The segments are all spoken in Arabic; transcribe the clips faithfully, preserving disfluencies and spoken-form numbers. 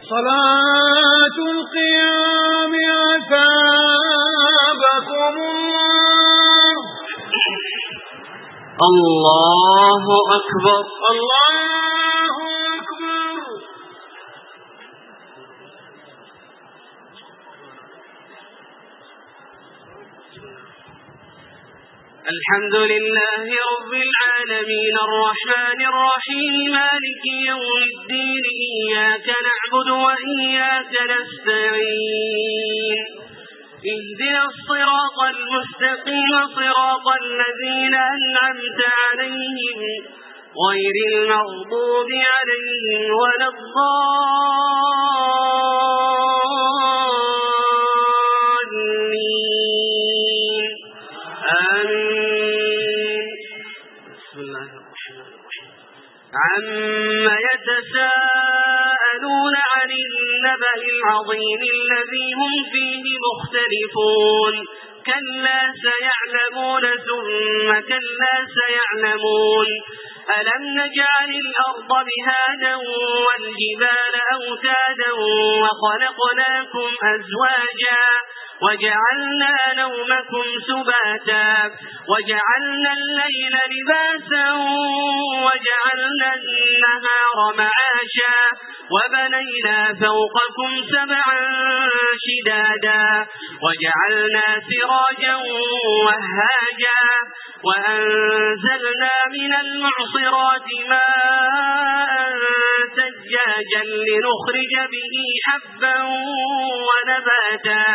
صلاة القيام أثابكم الله. الله أكبر الله أكبر. الحمد لله رب العالمين الرحمن الرحيم مالك يوم الدين إياك نعبد وإياك نستعين اهدنا الصراط المستقيم صراط الذين أنعمت عليهم غير المغضوب عليهم ولا الضالين آمين. بسم الله الرحمن الرحيم. عما يتساءلون عن النبأ العظيم الذي هم فيه مختلفون كلا سيعلمون ثم كلا سيعلمون ألم نجعل الأرض بهادا والجبال أوتادا وخلقناكم أزواجا وجعلنا نومكم سباتا وجعلنا الليل لباسا وجعلنا النهار معاشا وبنينا فوقكم سبعا شدادا وجعلنا سراجا وهاجا وأنزلنا من المعصرات ماء ثجاجا لنخرج به حبا ونباتا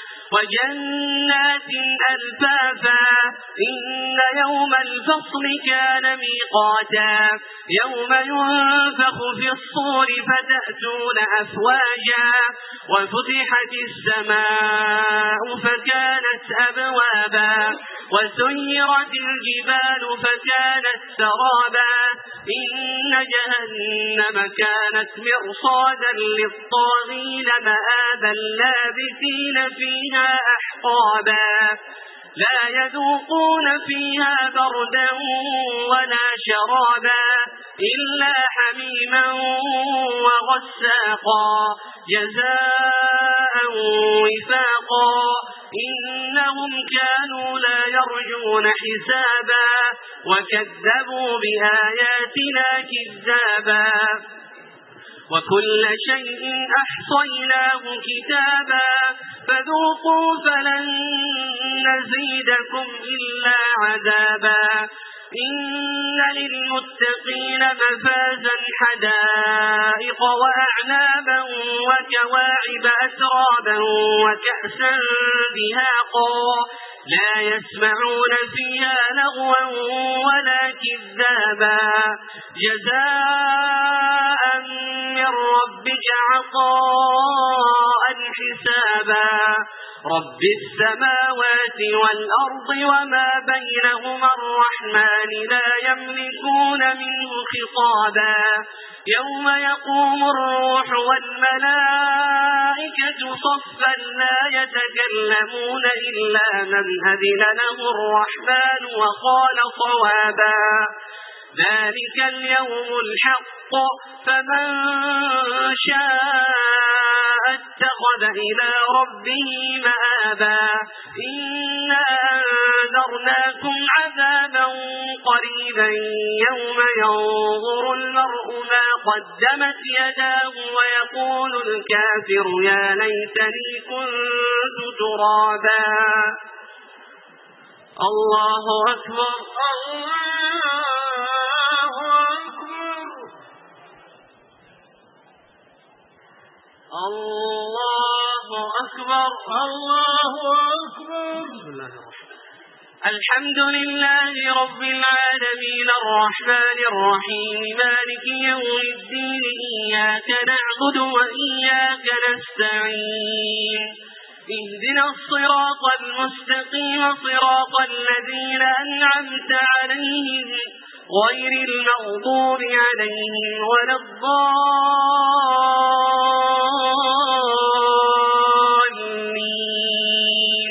وجنات ألفافا إن يوم الفصل كان ميقاتا يوم ينفخ في الصور فتأتون أفواجا وفتحت السماء فكانت أبوابا وسيرت الجبال فكانت سرابا إن جهنم كانت مرصادا للطاغين مآبا لابثين فيها أحقابا لا يذوقون فيها بردا ولا شرابا إلا حميما وغساقا جزاء وفاقا إنهم كانوا لا يرجون حسابا وكذبوا بآياتنا كذابا وكل شيء أحصيناه كتابا فذوقوا فلن نزيدكم إلا عذابا إن للمتقين مفازا حدائق وأعنابا وكواعب أترابا وكأسا دهاقا لا يسمعون فيها لغوا ولا كذابا جزاء من ربك عطاء حسابا رب السماوات والأرض وما بينهما الرحمن لا يملكون منه خطابا يوم يقوم الروح والملائكة صفا لا يتكلمون إلا من أذن له الرحمن وقال صوابا ذلك اليوم الحق فمن شاء اتخذ إلى ربه مآبا إنا أنذرناكم عذابا قريبا يوم ينظر المرء ما قدمت يداه ويقول الكافر يا ليتني كنت ترابا. الله أكبر الله أكبر الله أكبر الله أكبر. بسم الله الرحمن الحمد لله رب العالمين الرحمن الرحيم مالك يوم الدين إياك نعبد وإياك نستعين اهدنا الصراط المستقيم صراط الذين أنعمت عليهم غير المغضوب عليهم ولا الضالين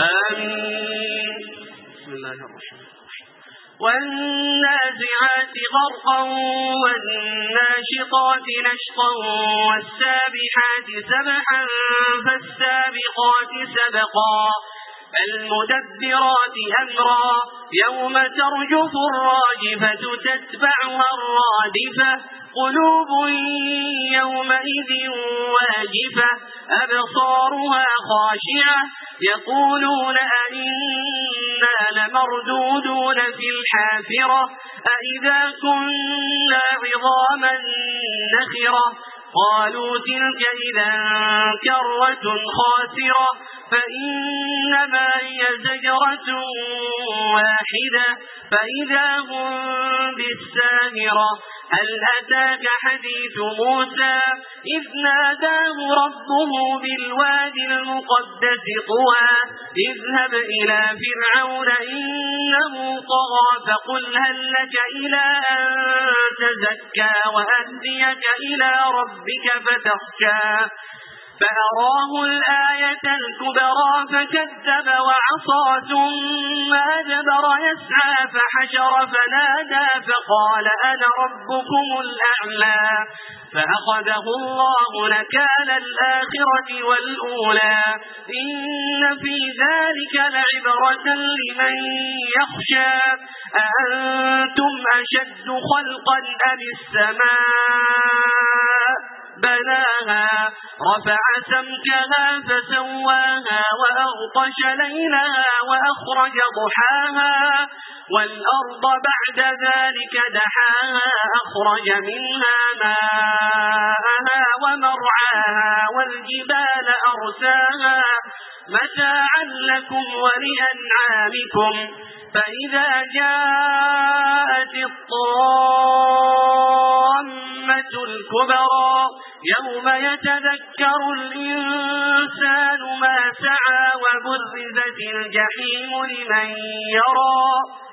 آمين. بسم الله الرحمن الرحيم. والنازعات غرقا والناشطات نشطا والسابحات سبحا فالسابقات سبقا فالمدبرات أمرا يوم ترجف الراجفة تتبعها الرادفة قلوب يومئذ واجفة أبصارها خاشعة يقولون أئنا لمردودون في الحافرة أئذا كنا عظاما نخرة قالوا تلك إذا كرة خاسرة فإنما هي زجرة واحدة فإذا هم بالساهرة هل أتاك حديث موسى إذ ناداه ربه بالوادي المقدس طوى اذهب إلى فرعون إنه طغى فقل هل لك إلى أن تزكى وأهديك إلى ربك فتخشى فأراه الآية الكبرى فكذب وعصى ثم أدبر يسعى فحشر فنادى فقال أنا ربكم الأعلى فأخذه الله نكال الآخرة والأولى إن في ذلك لعبرة لمن يخشى أأنتم أشد خلقا أم السماء بناها رفع سمكها فسواها وأغطش ليلها وأخرج ضحاها والأرض بعد ذلك دحاها أخرج منها ماءها ومرعاها والجبال أرساها متاعا لكم ولأنعامكم فإذا جاءت الطامة الكبرى يوم يتذكر الإنسان ما سعى وبرزت الجحيم لمن يرى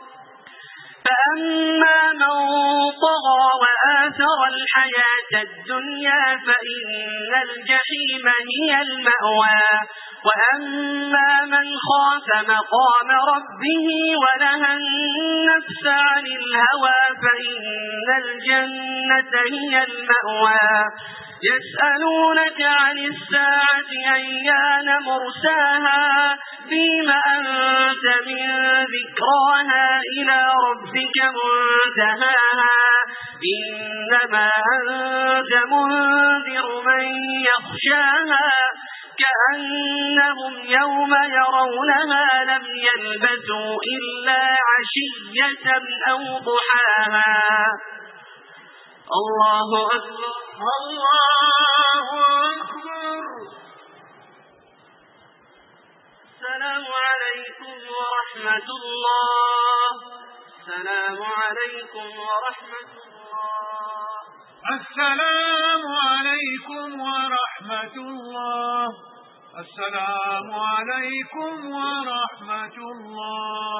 فأما من طغى وآثر الحياة الدنيا فإن الجحيم هي المأوى وأما من خاف مقام ربه ونهى النفس عن الهوى فإن الجنة هي المأوى يسألونك عن الساعة أيان مرساها فيم أنت من ذكراها إلى ربك منتهاها إنما أنت منذر من يخشاها كأنهم يوم يرونها لم يلبثوا إلا عشية أو ضحاها الله أكبر الله أكبر السلام عليكم ورحمة الله السلام عليكم ورحمة الله السلام عليكم ورحمة الله السلام عليكم ورحمة الله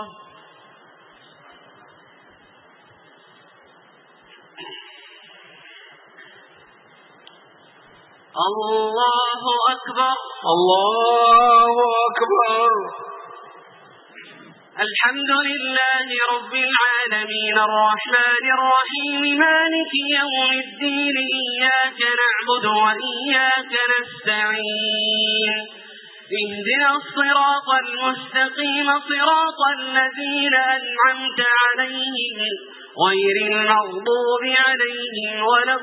الله أكبر الله أكبر الحمد لله رب العالمين الرحمن الرحيم مالك يوم الدين إياك نعبد وإياك نستعين اهدنا الصراط المستقيم صراط الذين أنعمت عليهم غير المغضوب عليهم ولا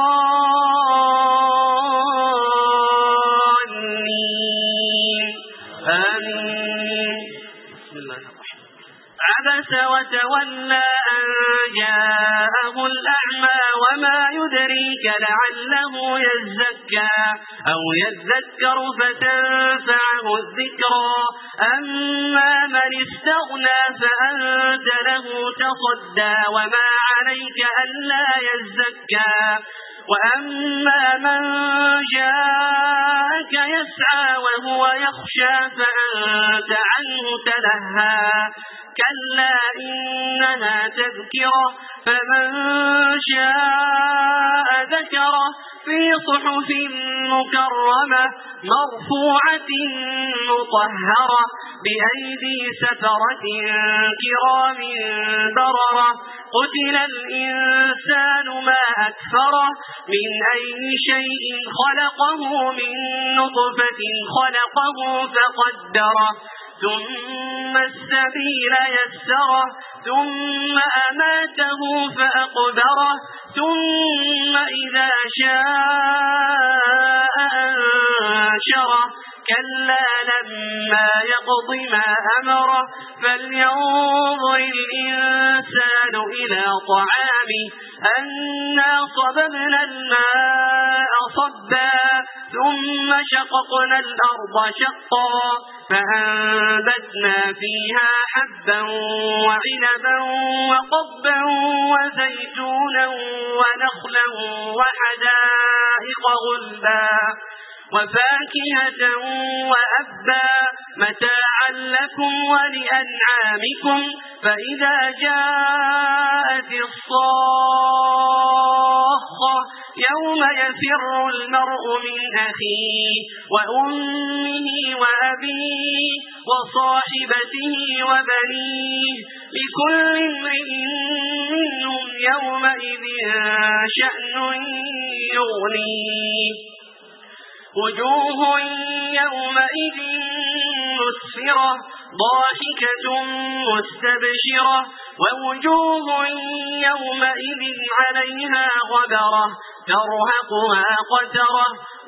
الضالين آمين بسم الله الرحمن عبس وتولى أن جاءه الأعمى وما يدريك لعله يزكى أو يذكر فتنفعه الذكرى أما من استغنى فأنت له تصدى وما عليك ألا يزكى وأما من جاءك يسعى وهو يخشى فأنت عنه تلهى كلا إنها تذكرة فمن شاء ذكره في صحف مكرمة مرفوعة مطهرة بأيدي سفرة كرام بررة قتل الإنسان ما أكفره من أي شيء خلقه من نطفة خلقه فقدره ثم السبيل يسره ثم أماته فأقبره ثم إذا شاء أنشره كلا لما يقض ما أمره فلينظر الإنسان إلى طعامه أنا صببنا الماء صبا ثم شققنا الأرض شقا فأنبتنا فيها حبا وعنبا وقضبا وزيتونا ونخلا وحدائق غلبا وفاكهة وأبا متاعا لكم ولأنعامكم فإذا جاءت الصاخة يوم يفر المرء من أخيه وأمه وأبيه وصاحبته وبنيه لكل امرئ منهم يومئذ شأن يغنيه وجوه يومئذ مسفرة ضاحكة مستبشرة ووجوه يومئذ عليها غبرة ترهقها قترة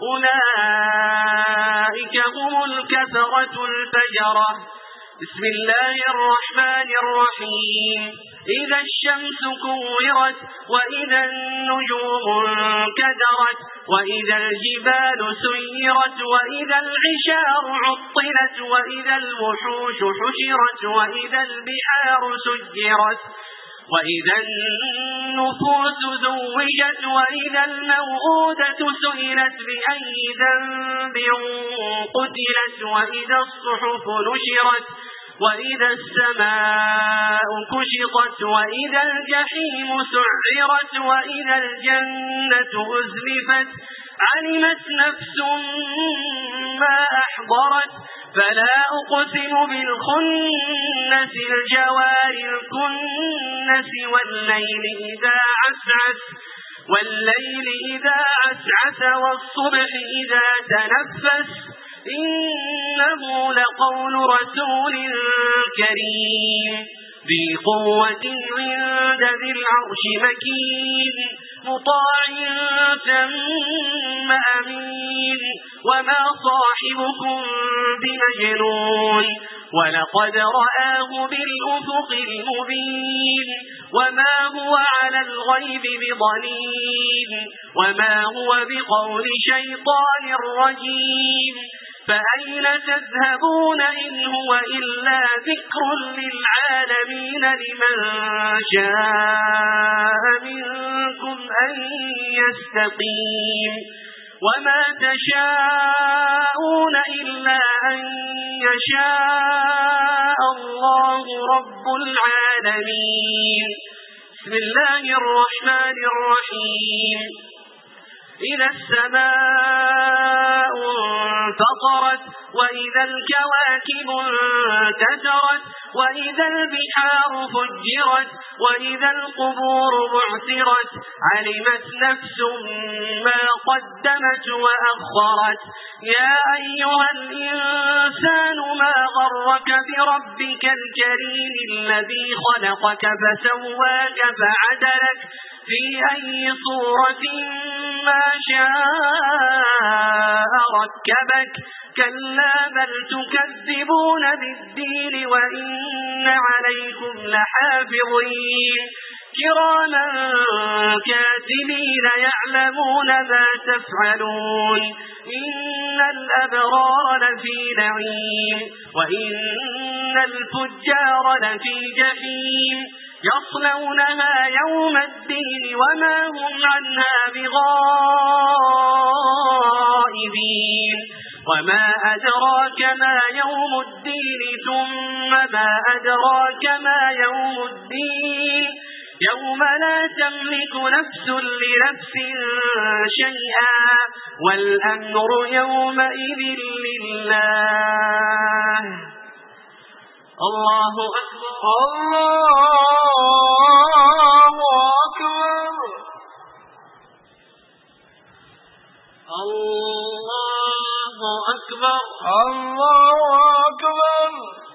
أولئك هم الكفرة الفجرة بسم الله الرحمن الرحيم إذا الشمس كورت وإذا النجوم انكدرت وإذا الجبال سيرت وإذا العشار عطلت وإذا الوحوش حشرت وإذا البحار سجرت وإذا النفوس زوجت وإذا الموءودة سئلت بأي ذنب قتلت وإذا الصحف نشرت وإذا السماء كشطت وإذا الجحيم سعرت وإذا الجنة أزلفت علمت نفس ما أحضرت فلا أقسم بالخنس الجوار الكنس والليل إذا عسعس والليل إذا عسعس والصبح إذا تنفس إنه لقول رسول كريم ذي قوة عند ذي العرش مكين مطاع ثم أمين وما صاحبكم بمجنون ولقد رآه بالأفق المبين وما هو على الغيب بضنين وما هو بقول شيطان رجيم فأين تذهبون إن هو إلا ذكر للعالمين لمن شاء منكم أن يستقيم وما تشاءون إلا أن يشاء الله رب العالمين بسم الله الرحمن الرحيم إذا السماء انفطرت وإذا الكواكب انتثرت وإذا البحار فجرت وإذا القبور بعثرت علمت نفس ما قدمت وأخرت يا أيها الإنسان ما غرك بربك الكريم الذي خلقك فسواك فعدلك في أي صورة ما شاء ركبك كلا بل تكذبون بالدين وإن عليكم لحافظين كراما كاتبين يعلمون ما تفعلون إن الأبرار لفي نعيم وإن الفجار لفي جحيم يصلونها يوم الدين وما هم عنها بغائبين وما أدراك ما يوم الدين ثم ما أدراك ما يوم الدين يوم لا تملك نفس لنفس شيئا والأمر يومئذ لله. الله أكبر الله أكبر الله أكبر الله أكبر.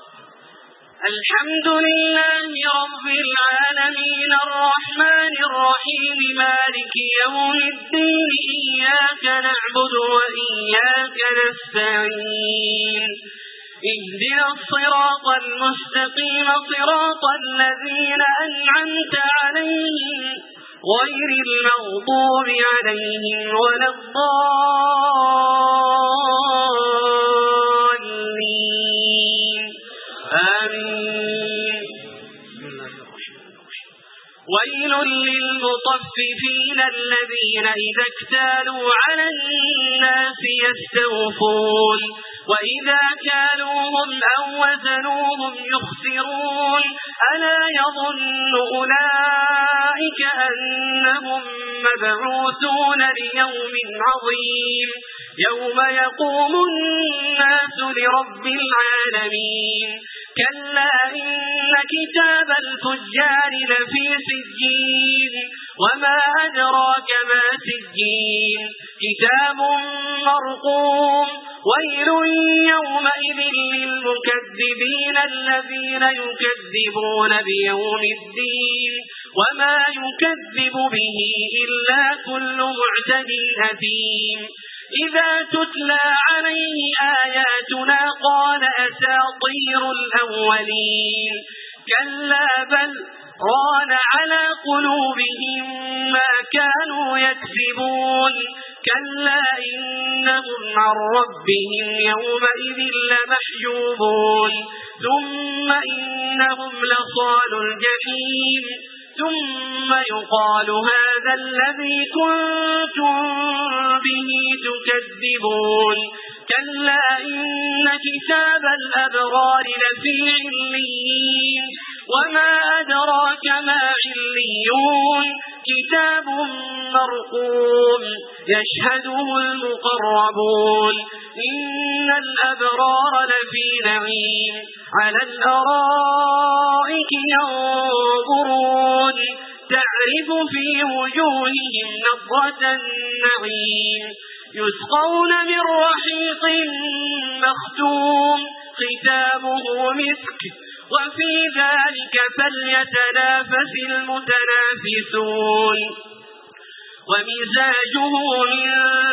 الحمد لله رب العالمين الرحمن الرحيم مالك يوم الدين إياك نعبد وإياك نستعين اهدنا الصراط المستقيم صراط الذين أنعمت عليهم غير المغضوب عليهم ولا الضالين آمين. ويل للمطففين الذين إذا اكتالوا على الناس يستوفون وإذا كالوهم أو وزنوهم يخسرون ألا يظن أولئك أنهم مبعوثون ليوم عظيم يوم يقوم الناس لرب العالمين. كلا إن كتاب الفجار لفي سجين وما أدراك ما سجين كتاب مرقوم. ويل يومئذ للمكذبين الذين يكذبون بيوم الدين وما يكذب به إلا كل معتد أثيم. إذا تتلى عليه آياتنا قال أساطير الأولين كلا بل ران على قلوبهم ما كانوا يكسبون. كلا إنهم عن ربهم يومئذ لمحجوبون ثم إنهم لصال الجحيم ثم يقال هذا الذي كنتم به تكذبون. كلا إن كتاب الأبرار لفي عليين وما أدراك ما عليون كتاب مرقوم يشهده المقربون. إن الأبرار لفي نعيم على الأرائك ينظرون تعرف في وجوههم نضرة النعيم يسقون من رحيق مختوم ختامه مسك وفي ذلك فليتنافس المتنافسون. ومزاجه من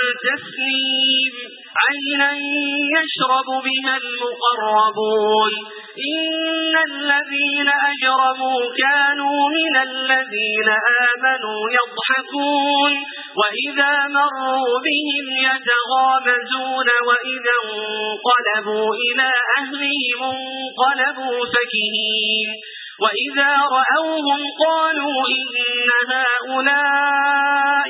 تسنيم عينا يشرب بها المقربون. إن الذين أجرموا كانوا من الذين آمنوا يضحكون وإذا مروا بهم يتغامزون وإذا انقلبوا إلى أهلهم انقلبوا فكهين وإذا رأوهم قالوا إن هؤلاء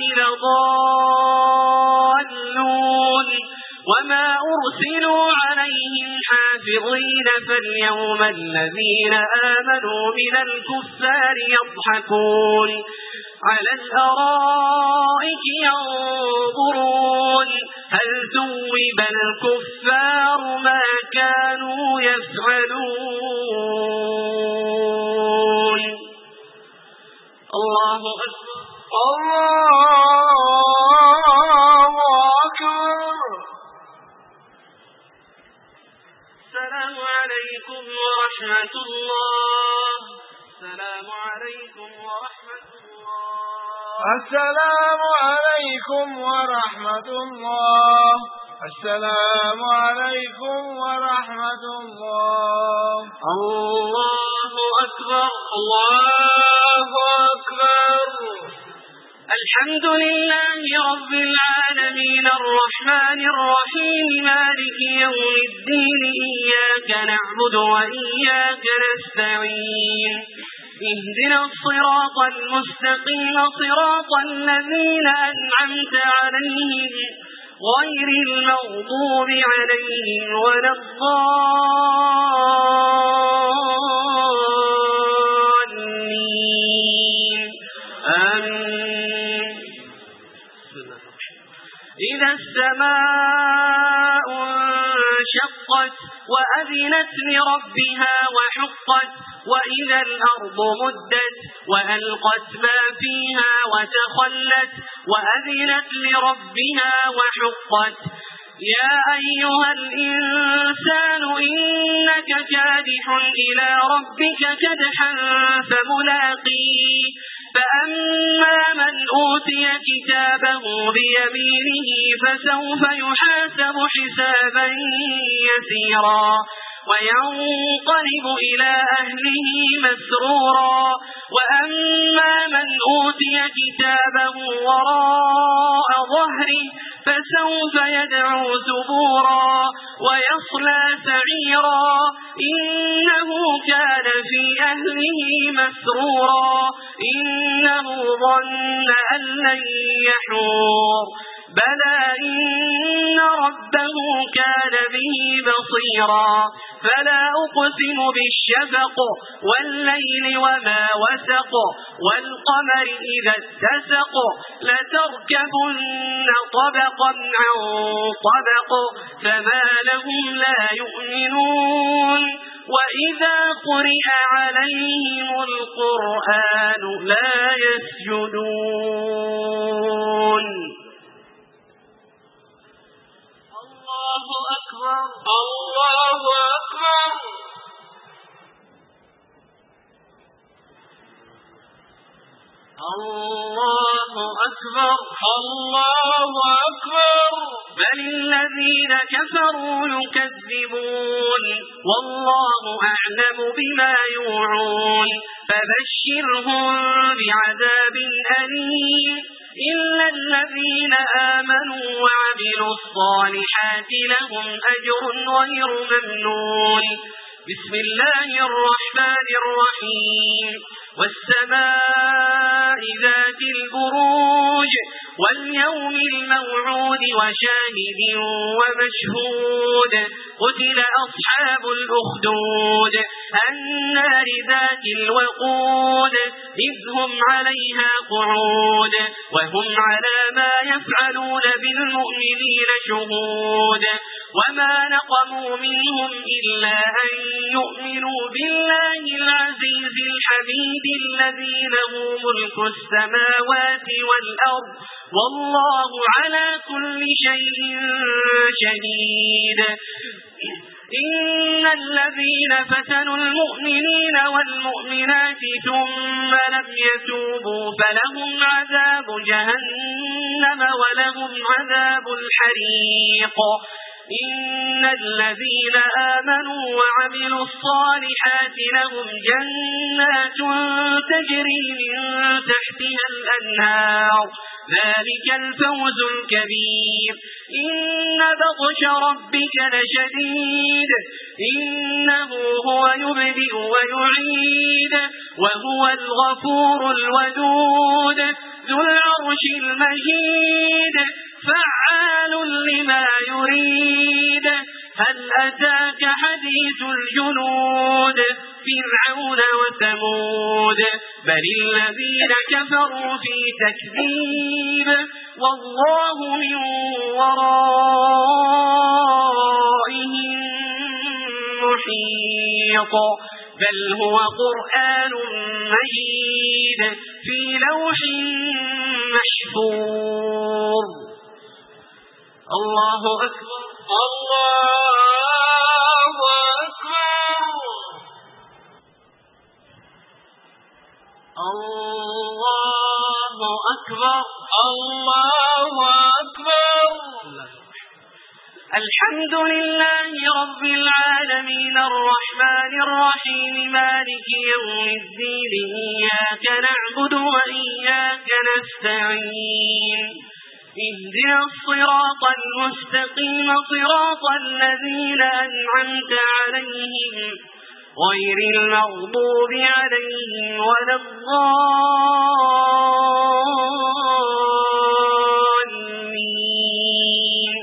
لضالون وما أرسلوا عليهم حافظين. فاليوم الذين آمنوا من الكفار يضحكون على الأرائك ينظرون هل ثوب الكفار ما كانوا يفعلون. الله أكبر الله أكبر. السلام عليكم ورحمة الله. السلام عليكم ورحمة الله. السلام عليكم ورحمة الله. السلام عليكم ورحمة الله. الله أكبر الله أكبر. الحمد لله رب العالمين الرحمن الرحيم مالك يوم الدين إياك نعبد وإياك نستعين اهدنا الصراط المستقيم صراط الذين أنعمت عليهم غير المغضوب عليهم ولا الضالين السماء انشقت وأذنت لربها وحقت وإذا الأرض مدت وألقت ما فيها وتخلت وأذنت لربها وحقت يا أيها الإنسان إنك كادح إلى ربك كدحا فملاقيه فأما من أوتي كتابه بيمينه فسوف يحاسب حسابا يسيرا وينقلب إلى أهله مسرورا وأما من أوتي كتابه وراء ظهره فسوف يدعو ثبورا ويصلى سعيرا إنه كان في أهله مسرورا إنه ظن أن لن يحور بلى إن ربه كان به بصيرا فلا أقسم بالشفق والليل وما وسق والقمر إذا اتسق لتركبن طبقا عن طبق فما لهم لا يؤمنون وإذا قرئ عليهم القرآن لا يسجدون الله أكبر الله أكبر الله أكبر الله أكبر بل الذين كفروا يكذبون والله أعلم بما يوعون فبشرهم بعذاب أليم إلا الذين آمنوا وعملوا الصالحات لهم أجر غير ممنون بسم الله الرحمن الرحيم والسماء ذات البروج واليوم الموعود وشاهد ومشهود قتل أصحاب الأخدود النار ذات الوقود إذ هم عليها قعود وهم على ما يفعلون بالمؤمنين شهود وما نقموا منهم إلا أن يؤمنوا بالله العزيز الحميد الذي له ملك السماوات والأرض والله على كل شيء شهيد إن الذين فتنوا المؤمنين والمؤمنات ثم لم يتوبوا فلهم عذاب جهنم ولهم عذاب الحريق إن الذين آمنوا وعملوا الصالحات لهم جنات تجري من تحتها الأنهار ذلك الفوز الكبير إن بطش ربك لشديد إنه هو يبدئ ويعيد وهو الغفور الودود ذو العرش المجيد فعال لما يريد هل أتاك حديث الجنود فرعون وثمود بل الذين كفروا في تكذيب والله من ورائهم محيط بل هو قرآن مجيد في لوح محفوظ الله أكبر الله أكبر الله أكبر الله أكبر الحمد لله رب العالمين الرحمن الرحيم مالك يوم الدين إياك نعبد وإياك نستعين اهدنا الصراط المستقيم صراط الذين أنعمت عليهم غير المغضوب عليهم ولا الضالين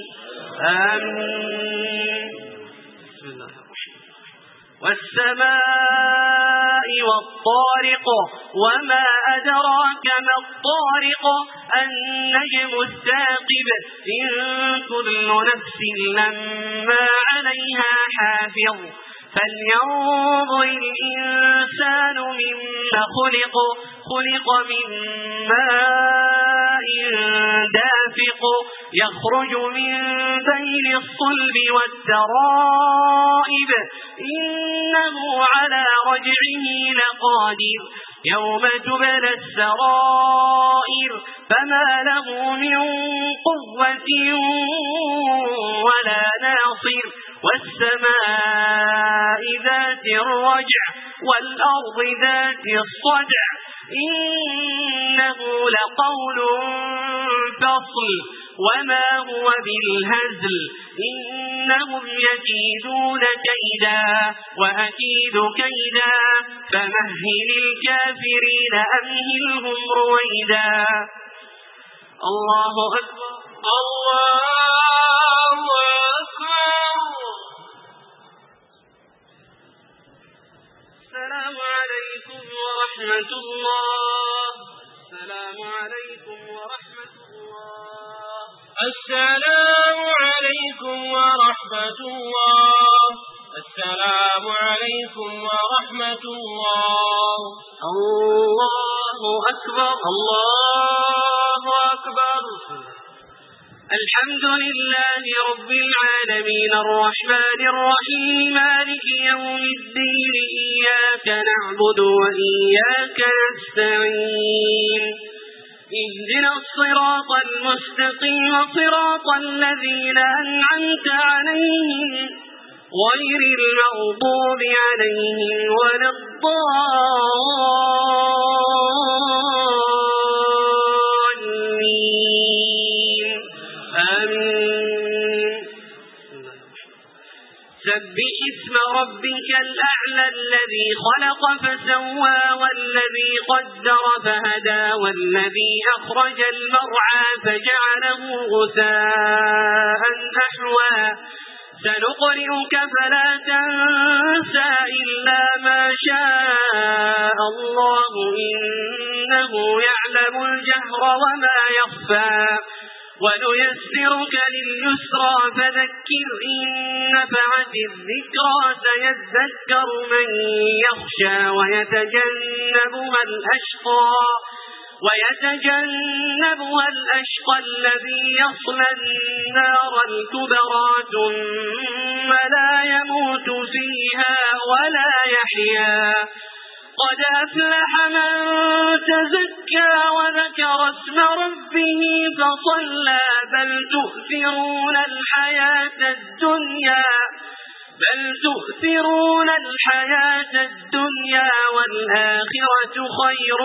آمين بسم الله الرحمن الرحيم والسماء والطارق وما أدراك ما الطارق النجم الثاقب إن كل نفس لما عليها حافظ فلينظر الإنسان مما خلق خلق من ماء دافق يخرج من بين الصلب والترائب إنه على رجعه لقادر يوم تبلى السرائر فما له من قوة ولا ناصر والسماء ذات الرجع والأرض ذات الصدع إنه لقول فصل وما هو بالهزل إنهم يكيدون كيدا وأكيد كيدا فمهل الكافرين أمهلهم رويدا الله أكبر الله أكبر. السلام عليكم ورحمة الله. السلام عليكم ورحمة الله. السلام عليكم ورحمة الله. السلام عليكم ورحمة الله. الله أكبر الله أكبر. الحمد لله رب العالمين الرحمن الرحيم مالك يوم الدين إياك نعبد وإياك نستعين اهدنا الصراط المستقيم صراط الذين أنعمت عليهم غير المغضوب عليهم ولا الضالين آمين. سبح اسم ربك الأعلى الذي خلق فسوى والذي قدر فهدى والذي أخرج المرعى فجعله غثاء أحوى سنقرئك فلا تنسى إلا ما شاء الله إنه يعلم الجهر وما يخفى ونيسرك لليسرى فذكر إن نفعت الذكرى سيذكر من يخشى ويتجنبها الأشقى ويتجنبها الأشقى الذي يصلى النار الكبرى ثم لا يموت فيها ولا يحيا قد أفلح من تزكى وذكر اسم ربه فصلى بل تؤثرون الحياة الدنيا بل تؤثرون الحياة الدنيا والآخرة خير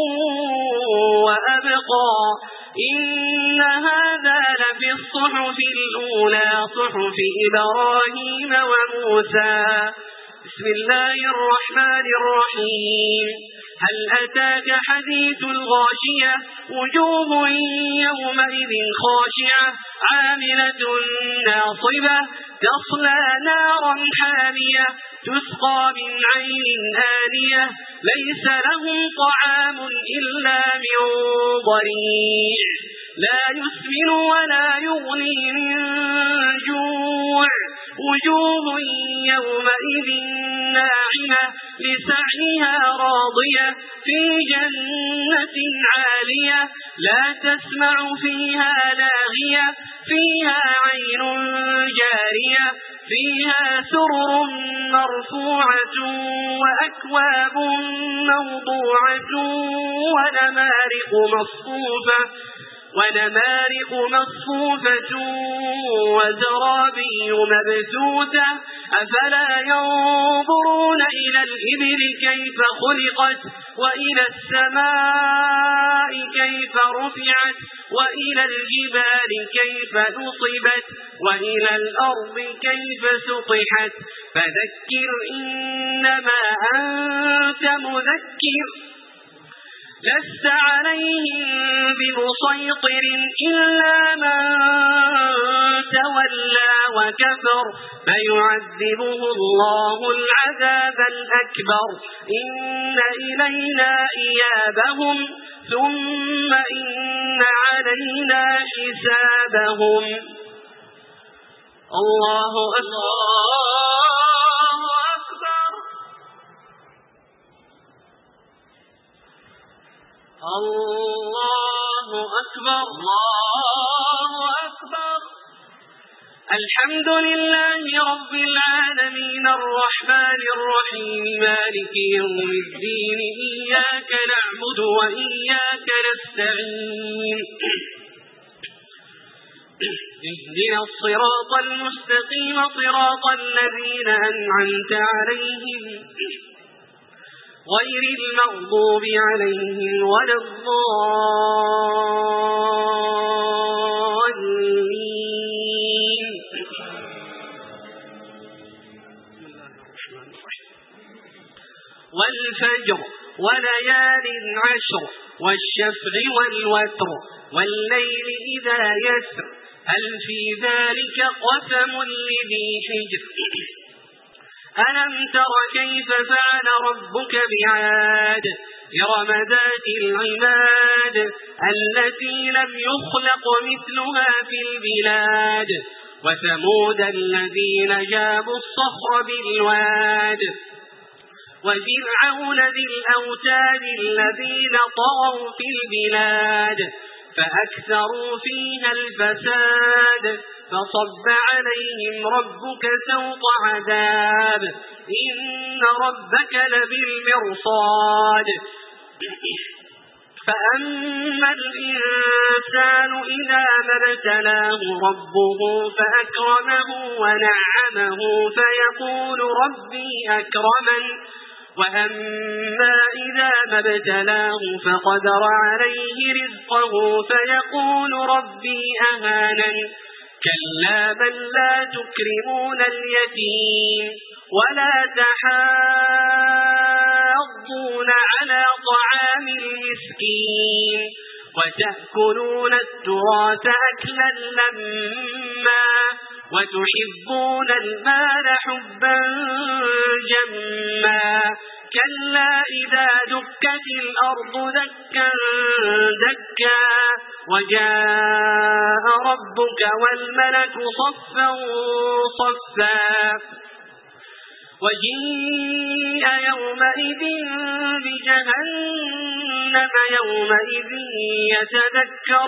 وأبقى إن هذا لفي الصحف الأولى صحف إبراهيم وموسى. بسم الله الرحمن الرحيم. هل أتاك حديث الغاشية وجوه يومئذ خاشعة عاملة ناصبة تصلى نارا حامية تسقى من عين آنية ليس لهم طعام إلا من ضريع لا يسمن ولا يغني من جوع وجوه يومئذ ناعمة لسعيها راضية في جنة عالية لا تسمع فيها لاغية فيها عين جارية فيها سرر مرفوعة وأكواب موضوعة ونمارق مصفوفة ونمارق مصفوفة وزرابي مبثوثة أفلا ينظرون إلى الإبل كيف خلقت وإلى السماء كيف رفعت وإلى الجبال كيف نصبت وإلى الأرض كيف سطحت فذكر إنما أنت مذكر لست عليهم بمسيطر إلا من تولى تولى وكفر فيعذبه الله العذاب الأكبر إن إلينا إيابهم ثم إن علينا حسابهم الله أكبر الله أكبر الله أكبر الحمد لله رب العالمين الرحمن الرحيم مالك يوم الدين إياك نعبد وإياك نستعين اهدنا الصراط المستقيم صراط الذين أنعمت عليهم غير المغضوب عليهم ولا الضالين والفجر وليال عشر والشفع والوتر والليل إذا يسر هل في ذلك قسم لذي حجر ألم تر كيف فعل ربك بعاد إرم ذات العماد التي لم يخلق مثلها في البلاد وثمود الذين جابوا الصخر بالواد وفرعون ذي الأوتاد الذين طغوا في البلاد فأكثروا فيها الفساد فصب عليهم ربك سوط عذاب إن ربك لبالمرصاد فأما الإنسان إذا ما ابتلاه ربه فأكرمه ونعمه فيقول ربي أكرمن وأما إذا ما ابتلاه فقدر عليه رزقه فيقول ربي أهانن كلا بل لا تكرمون اليتيم ولا تحاضون على طعام المسكين وتأكلون التراث أكلا لما وتحبون المال حبا جما كلا إذا دكت الأرض دكا دكا وجاء ربك والملك صفا صفا وجيء يومئذ بجهنم يومئذ يتذكر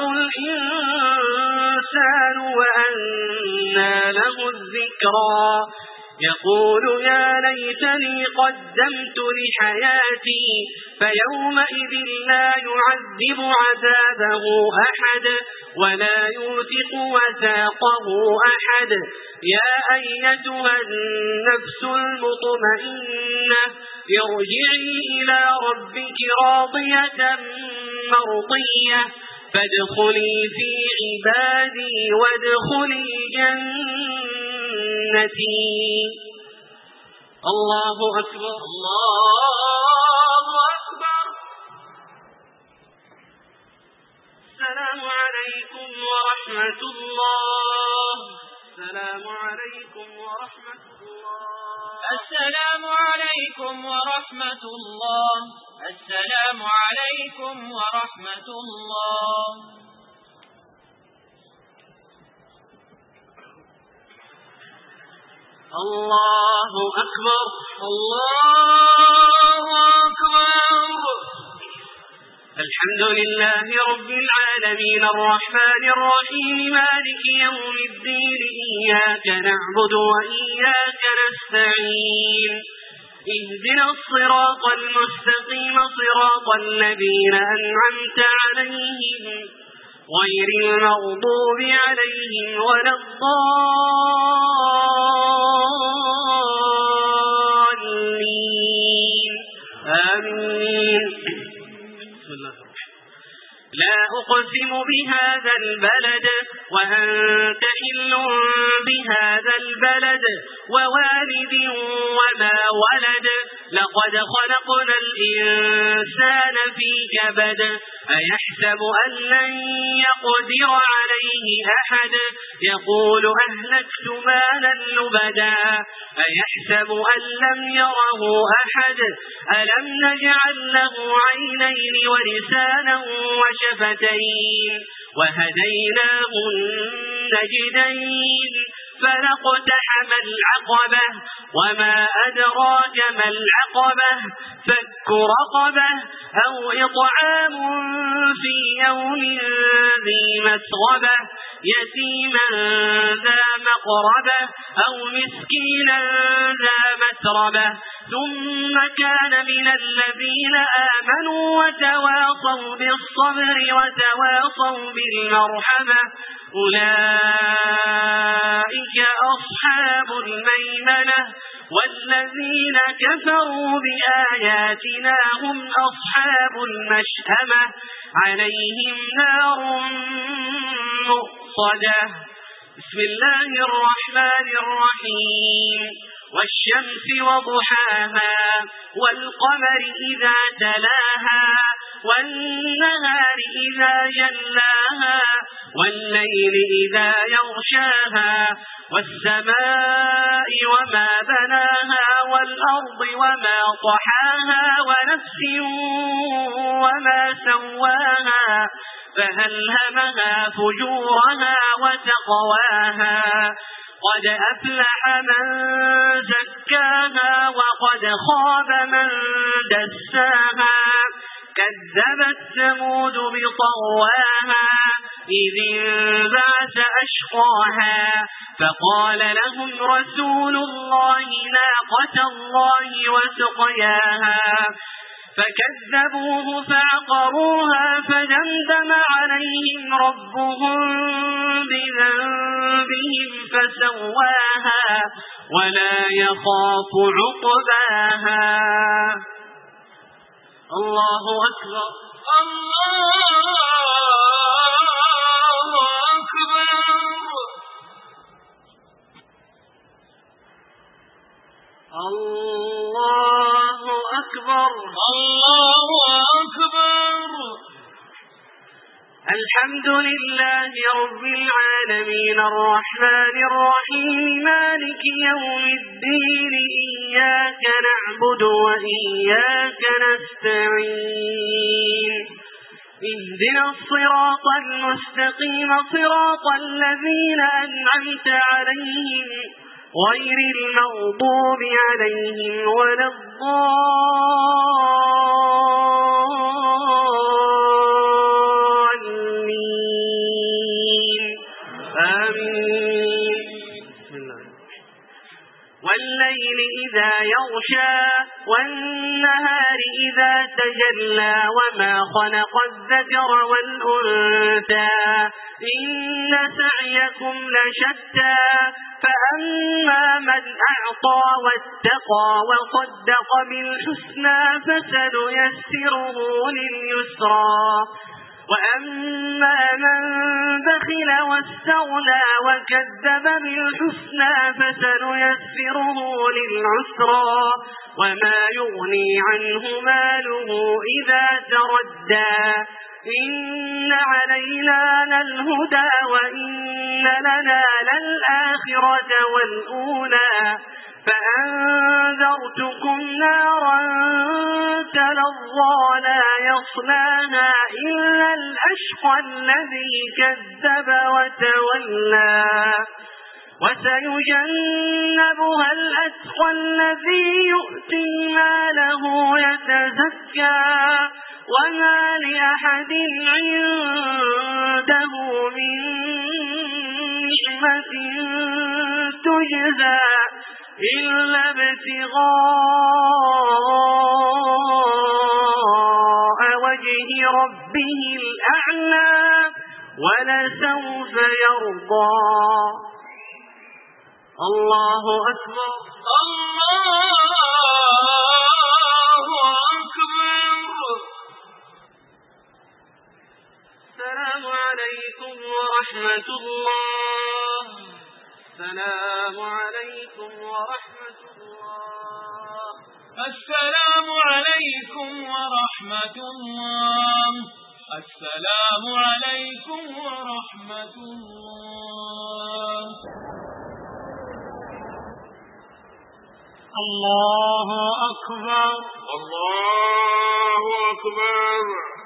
الإنسان وأنى له الذكرى يقول يا ليتني قدمت لحياتي فيومئذ لا يعذب عذابه أحد ولا يوثق وثاقه أحد يا أيتها النفس المطمئنة ارجعي إلى ربك راضية مرضية فادخلي في عبادي وادخلي جنتي الله أكبر الله أكبر السلام عليكم ورحمة الله السلام عليكم ورحمة الله السلام عليكم ورحمة الله السلام عليكم ورحمة الله الله أكبر الله أكبر الحمد لله رب العالمين الرحمن الرحيم مالك يوم الدين إياك نعبد وإياك نستعين اهدنا الصراط المستقيم صراط الذين أنعمت عليهم غير المغضوب عليهم ولا الضالين آمين بسم الله الرحمن لا أقسم بهذا البلد وأنت حل بهذا البلد ووالد وما ولد لقد خلقنا الإنسان في كبد أيحسب أيحسب أن لن يقدر عليه أحد يقول أهلكت مالا لبدا أيحسب أن لم يره أحد ألم نجعل له عينين ولسانا وشفتين وهديناه النجدين فلاقتحم العقبة وما أدراك ما العقبة فك رقبة أو إطعام في يوم ذي مسغبة يتيما ذا مقربة أو مسكينا ذا متربة ثم كان من الذين آمنوا وتواصوا بالصبر وتواصوا بالمرحمة أولئك أصحاب الميمنة والذين كفروا بآياتنا هم أصحاب المشأمة عليهم نار مؤصدة. بسم الله الرحمن الرحيم والشمس وضحاها والقمر إذا تلاها والنهار إذا جلاها والليل إذا يغشاها والسماء وما بناها والأرض وما طحاها ونفس وما سواها فألهمها فجورها وتقواها قد أفلح من زكاها وقد خاب من دساها كذبت ثمود بطغواها إذ انبعث أشقاها فقال لهم رسول الله ناقة الله وسقياها فكذبوه فعقروها فدمدم عليهم ربهم بذنبهم فسواها ولا يخاف عقباها. الله أكبر الله أكبر الله أكبر الله أكبر. الحمد لله رب العالمين الرحمن الرحيم مالك يوم الدين إياك نعبد وإياك نستعين اهدنا الصراط المستقيم صراط الذين أنعمت عليهم غير المغضوب عليهم ولا الضالين آمين. بسم الله. والليل إذا يغشى والنهار إذا تجلى وما خلق الذكر والأنثى إن سعيكم لشتى فأما من أعطى واتقى وصدق بالحسنى فسنيسره لليسرى وأما من بخل واستغنى وكذب بالحسنى فسنيسره للعسرى وما يغني عنه ماله إذا تردى إن علينا للهدى وإن لنا للآخرة والأولى فأنذرتكم نارا تلظى لا يصلاها إلا الأشقى الذي كذب وتولى وسيجنبها الأتقى الذي يؤتي ماله يتزكى وما لأحد عنده من نعمة تجزى إلا ابتغاء وجه ربه الأعلى ولسوف يرضى. الله أكبر الله أكبر. السلام عليكم ورحمة الله. السلام عليكم ورحمة الله. السلام عليكم ورحمة الله. السلام عليكم ورحمة الله. الله أكبر الله أكبر.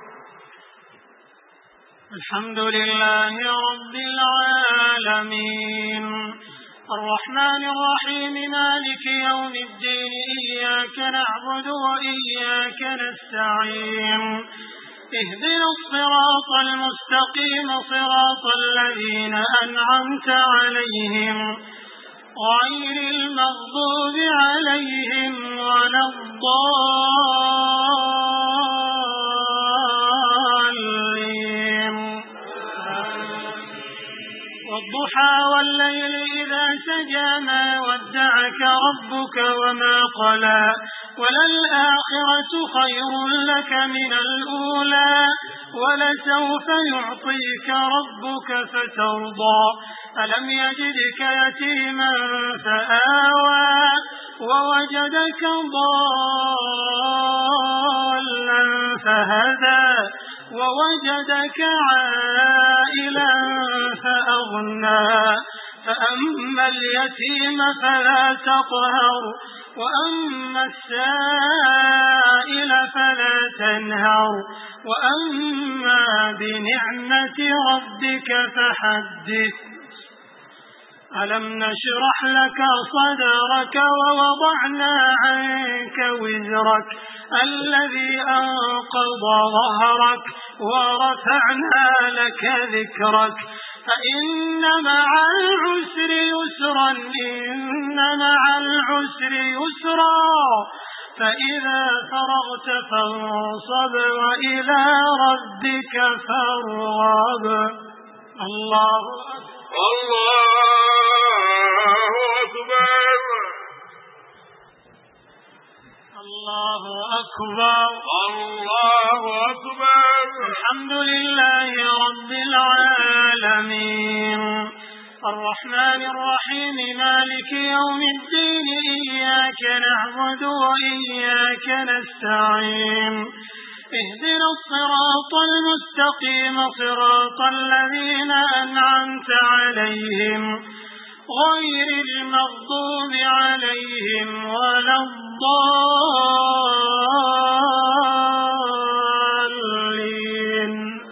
الحمد لله رب العالمين الرحمن الرحيم مالك يوم الدين إياك نعبد وإياك نستعين اهدنا الصراط المستقيم صراط الذين أنعمت عليهم غير المغضوب عليهم ولا الضالين. والضحى والليل إذا سجى ما ودعك ربك وما قلى وللآخرة خير لك من الأولى ولسوف يعطيك ربك فترضى. ألم يجدك يتيما فآوى ووجدك ضالا فهدى ووجدك عائلا فأغنى. فأما اليتيم فلا تقهر وأما السائل فلا تنهر وأما بنعمة ربك فحدث. ألم نشرح لك صدرك ووضعنا عنك وزرك الذي أنقض ظهرك ورفعنا لك ذكرك فإن مع العسر يسرا إن مع العسر يسرا فإذا فرغت فانصب وإلى ربك فارغب. الله الله أكبر. الله أكبر. الله أكبر. الحمد لله رب العالمين الرحمن الرحيم مالك يوم الدين إياك نعبد وإياك نستعين اهدنا الصراط المستقيم صراط الذين أنعمت عليهم غير المغضوب عليهم ولا الضالين.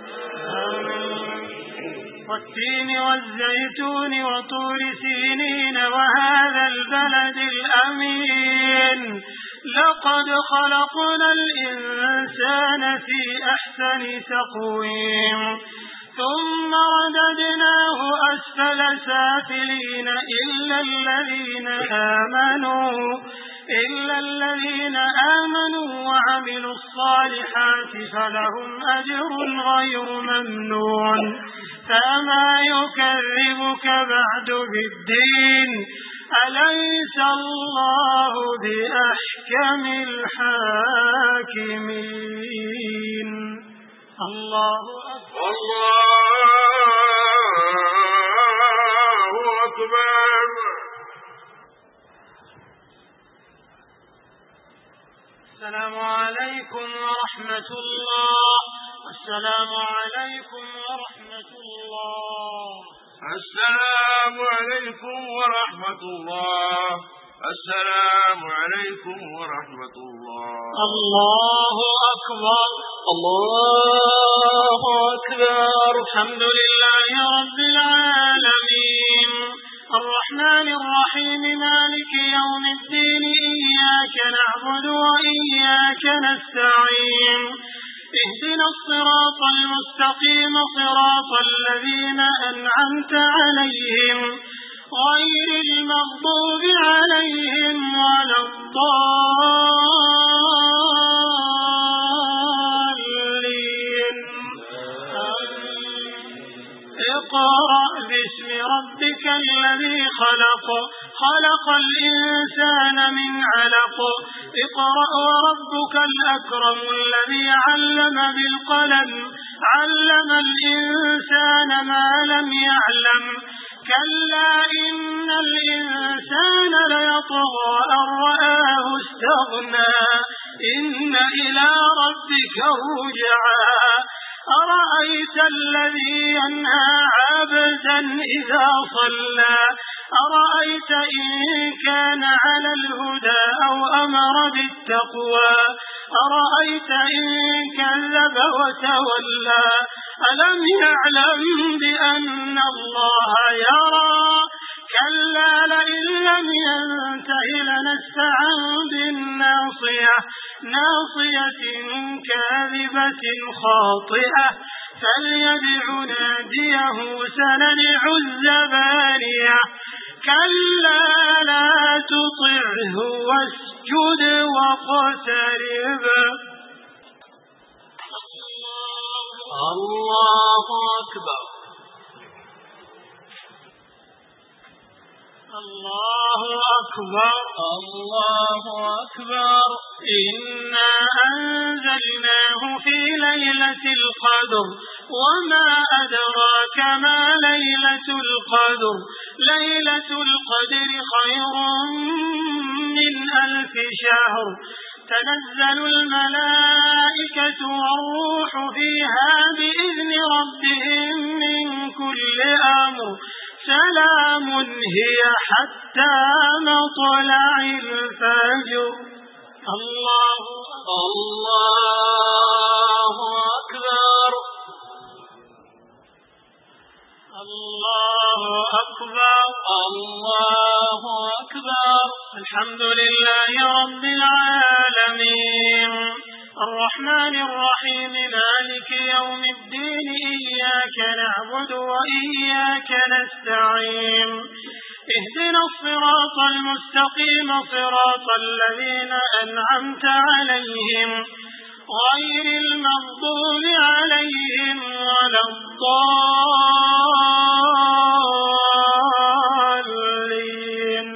والتين والزيتون وطور سينين وهذا البلد الأمين لقد خلقنا الإنسان في أحسن تقويم ثم رددناه أسفل سافلين إلا الذين آمنوا إلا الذين آمنوا وعملوا الصالحات فلهم أجر غير ممنون. فما يكذبك بعد بالدين أليس الله بأحكم الحاكمين. الله أكبر. الله أكبر. السلام عليكم ورحمة الله. السلام عليكم ورحمة الله. السلام عليكم ورحمة الله. السلام عليكم ورحمة الله. الله أكبر. الله أكبر. الحمد لله رب العالمين الرحمن الرحيم مالك يوم الدين إياك نعبد وإياك نستعين اهدنا الصراط المستقيم صراط الذين أنعمت عليهم غير المغضوب عليهم ولا الضالين. اقرأ باسم ربك الذي خلق خلق الإنسان من علق اقرأ وربك الأكرم الذي علم بالقلم علم الإنسان ما لم يعلم كلا إن الإنسان ليطغى أن رآه استغنى إن إلى ربك الرجعى أرأيت الذي ينهى عبدا إذا صلى أرأيت إن كان على الهدى أو أمر بالتقوى أرأيت إن كذب وتولى ألم يعلم بأن الله يرى كلا لئن لم ينته لنسفعا بالناصية ناصية كاذبة خاطئة فليدع ناديه سندع الزبانية كلا لا تطعه واسجد واقترب. الله أكبر الله أكبر الله أكبر. إنا أنزلناه في ليلة القدر وما أدراك ما ليلة القدر ليلة القدر خير من ألف شهر تنزل الملائكة والروح فيها بإذن ربهم من كل أمر سلام هي حتى مطلع الفجر. الله الله أكبر الله أكبر الله أكبر. الحمد لله رب العالمين الرحمن الرحيم مالك يوم الدين إياك نعبد وإياك نستعين اهدنا الصراط المستقيم صراط الذين أنعمت عليهم غير المغضوب عليهم ولا الضالين.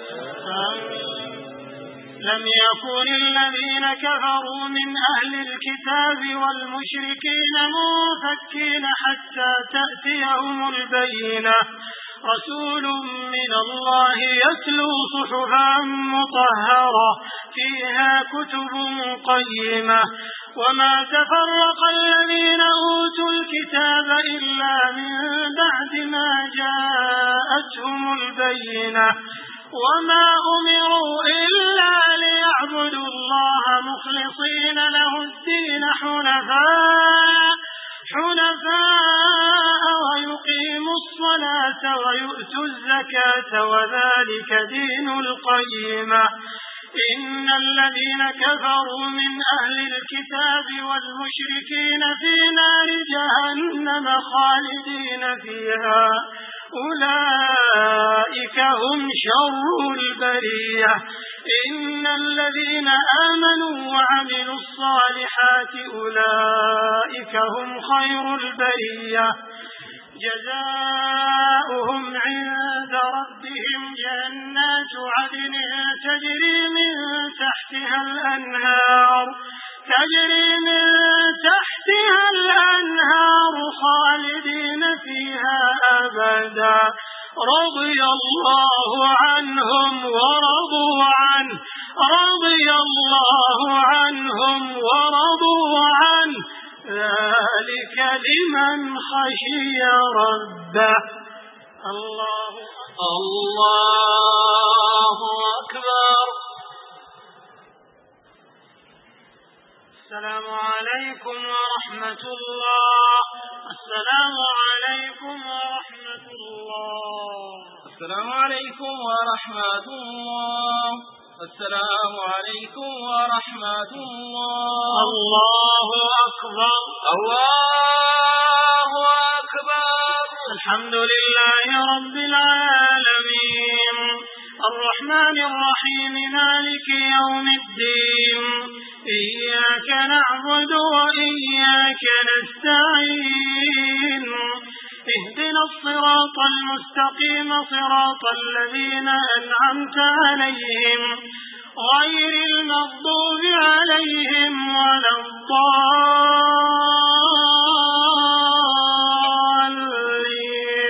لم يكن الذين كفروا من أهل الكتاب والمشركين منفكين حتى تأتيهم البينة رسول من الله يتلو صحفا مطهرة فيها كتب قيمة وما تفرق الذين أوتوا الكتاب إلا من بعد ما جاءتهم البينة وما أمروا إلا ليعبدوا الله مخلصين له الدين حنفاء حنفاء ويقيموا الصلاة ويؤتوا الزكاة وذلك دين القيمة. إن الذين كفروا من أهل الكتاب والمشركين في نار جهنم خالدين فيها أولئك هم شر البرية. إن الذين آمنوا وعملوا الصالحات أولئك هم خير البرية جزاؤهم عند ربهم جنات عدن تجري من تحتها الأنهار تجري من تحتها الأنهار خالدين فيها أبدا رضي الله عنهم ورضوا عنه رضي الله عنهم ورضوا عنه ذلك لمن خشي ربه. الله الله أكبر. السلام عليكم ورحمة الله. السلام عليكم ورحمة الله. السلام عليكم ورحمة الله. السلام عليكم ورحمة الله. الله أكبر الله أكبر. الحمد لله رب العالمين الرحمن الرحيم مالك يوم الدين إياك نعبد وإياك نستعين اهدنا الصراط المستقيم صراط الذين أنعمت عليهم غير المغضوب عليهم ولا الضالين.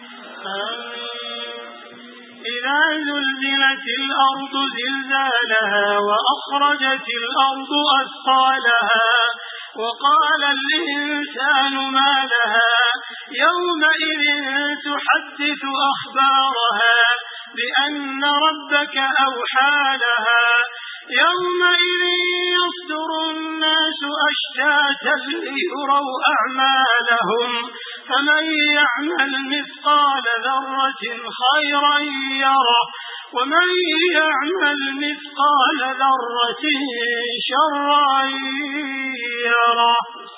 إذا زلزلت الأرض زلزالها وأخرجت الأرض أثقالها وقال الإنسان ما لها يومئذ تحدث أخبارها بأن ربك أوحى لها يومئذ يصدر الناس أشتاتا ليروا أعمالهم فمن يعمل مثقال ذرة خيرا يره ومن يعمل مثقال ذرة شرا يره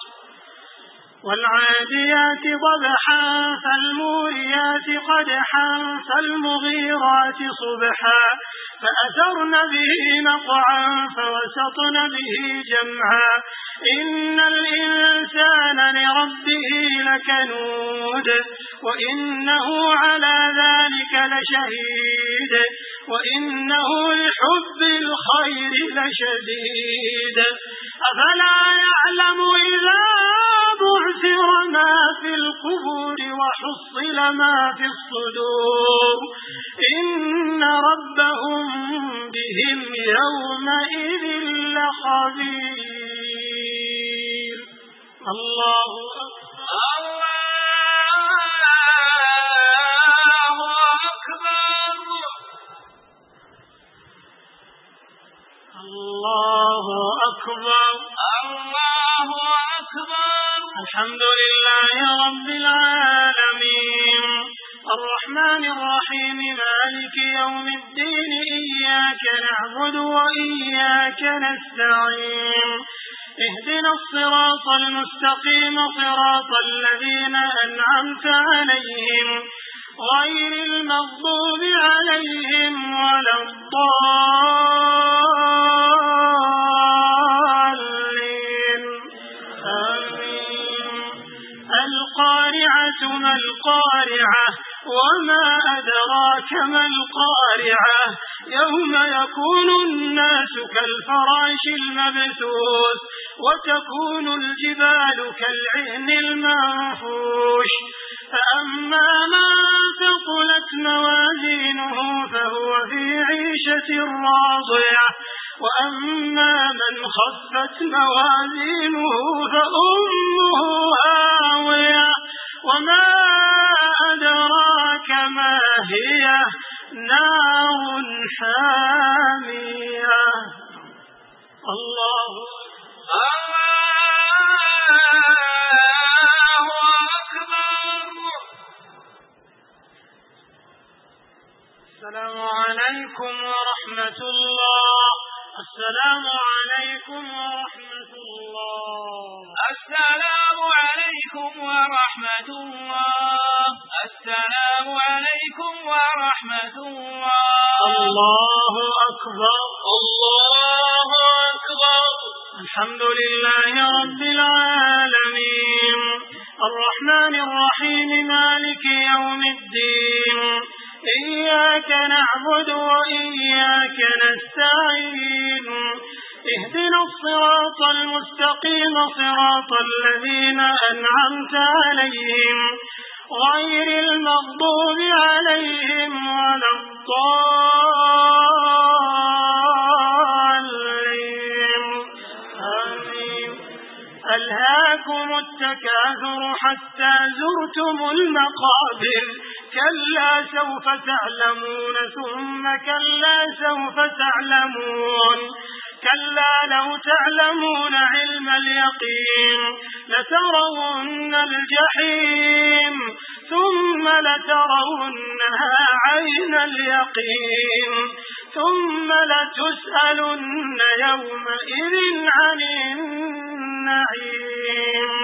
والعاديات ضبحا فالموريات قدحا فالمغيرات صبحا فأثرن به نقعا فوسطن به جمعا إن الإنسان لربه لكنود وإنه على ذلك لشهيد وإنه لحب الخير لشديد أفلا يعلم إذا بعثر ما في القبور وحصل ما في الصدور إن ربهم بهم يومئذ لخبير. الله أكبر الله أكبر الله أكبر. الحمد لله رب العالمين الرحمن الرحيم مالك يوم الدين إياك نعبد وإياك نستعين اهدنا الصراط المستقيم صراط الذين أنعمت عليهم غير المغضوب عليهم ولا الضالين آمين. القارعة ما القارعة وما أدراك ما القارعة يوم يكون الناس كالفراش المبثوث وتكون الجبال كالعهن المنفوش فأما من ثقلت موازينه فهو في عيشة راضية وأما من خفت موازينه فأمه هاوية وما أدراك ما هي نار حامية. الله أكبر. السلام عليكم ورحمة الله. السلام عليكم ورحمة الله. السلام عليكم ورحمة الله. السلام عليكم ورحمة الله. الله أكبر الله أكبر. الحمد لله رب العالمين الرحمن الرحيم مالك يوم الدين إياك نعبد وإياك نستعين اهدنا الصراط المستقيم صراط الذين أنعمت عليهم غير المغضوب عليهم ولا الضالين آمين. ألهاكم التكاثر حتى زرتم المقابر كلا سوف تعلمون ثم كلا سوف تعلمون كلا لو تعلمون علم اليقين لترون الجحيم ثم لترونها عين اليقين ثم لتسألن يومئذ عن النعيم.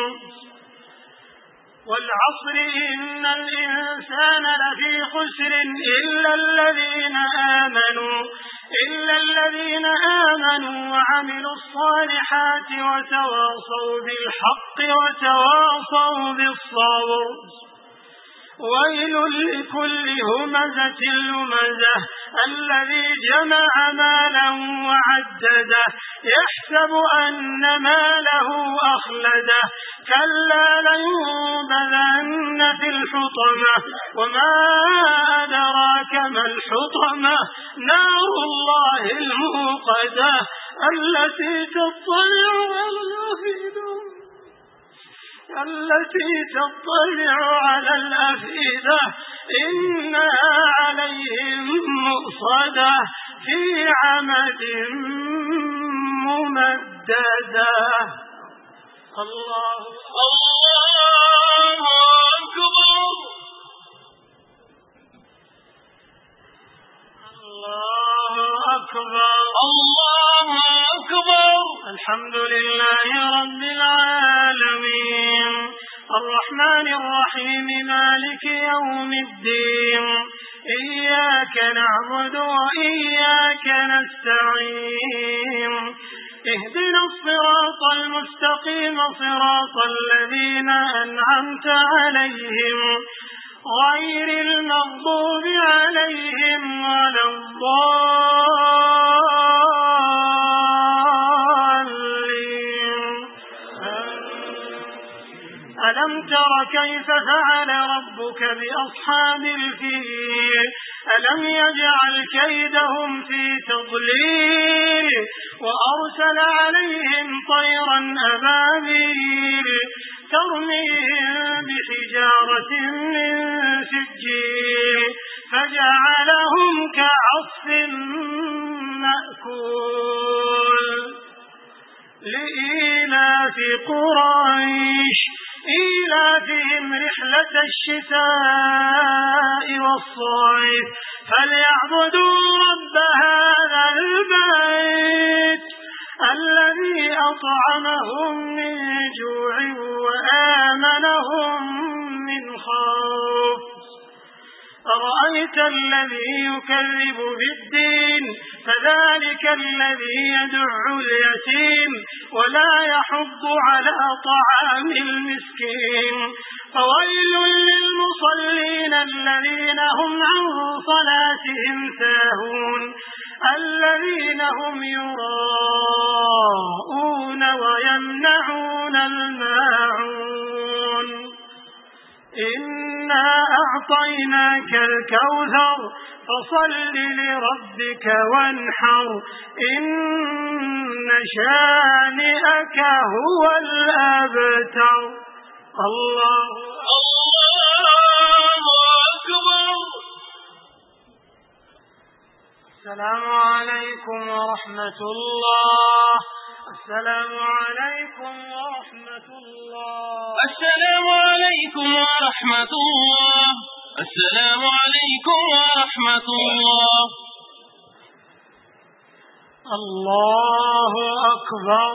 والعصر إن الإنسان لفي خسر إلا الذين آمنوا إلا الذين آمنوا وعملوا الصالحات وتواصوا بالحق وتواصوا بالصبر. ويل لكل همزة لمزة الذي جمع مالا وعدده يحسب أن ماله أخلده كلا لينبذن في الحطمة وما أدراك ما الحطمة نار الله الموقدة التي تطلع على الأفئدة التي تطلع على الأفئدة إنها عليهم مؤصدة في عمد ممددة. الله الله أكبر الله أكبر الله أكبر. الحمد لله رب العالمين الرحمن الرحيم مالك يوم الدين إياك نعبد وإياك نستعين اهدنا الصراط المستقيم صراط الذين أنعمت عليهم غير المغضوب عليهم ولا الضالين. ألم تر كيف فعل ربك بأصحاب الفيل ألم يجعل كيدهم في تضليل وأرسل عليهم طيرا أبابيل ترميهم بحجارة من سجيل فجعلهم كعصف مأكول. لإيلاف قريش إيلافهم رحلة الشتاء والصيف فليعبدوا رب هذا البيت الذي أطعمهم من جوع وآمنهم من خوف. أرأيت الذي يكذب بالدين فذلك الذي يدع اليتيم ولا يحض على طعام المسكين. فويل للمصلين الذين هم عن صلاتهم ساهون الذين هم يراءون ويمنعون الماعون. إنا أعطيناك الكوثر فصل لربك وانحر إن شانئك هو الأبتر. الله الله أكبر. السلام عليكم ورحمة الله. السلام عليكم ورحمة الله. السلام عليكم ورحمة الله. السلام عليكم ورحمة الله. الله أكبر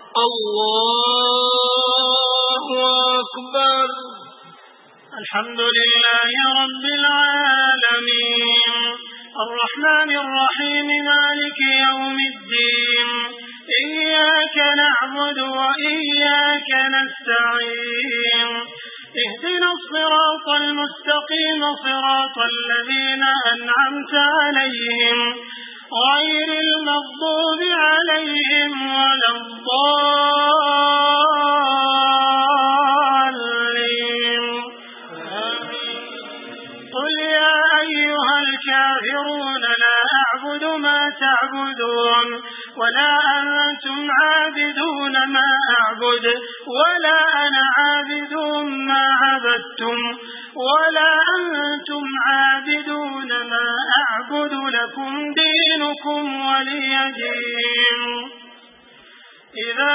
الله أكبر. الحمد لله رب العالمين الرحمن الرحيم مالك يوم الدين إياك نعبد وإياك نستعين اهدنا الصراط المستقيم صراط الذين أنعمت عليهم غير المغضوب عليهم ولا الضالين. قل يا أيها الكافرون لا أعبد ما تعبدون ولا أنتم عابدون ما أعبد ولا أنا عابد ما عبدتم ولا أنتم عابدون ما أعبد لكم دينكم ولي دين. إذا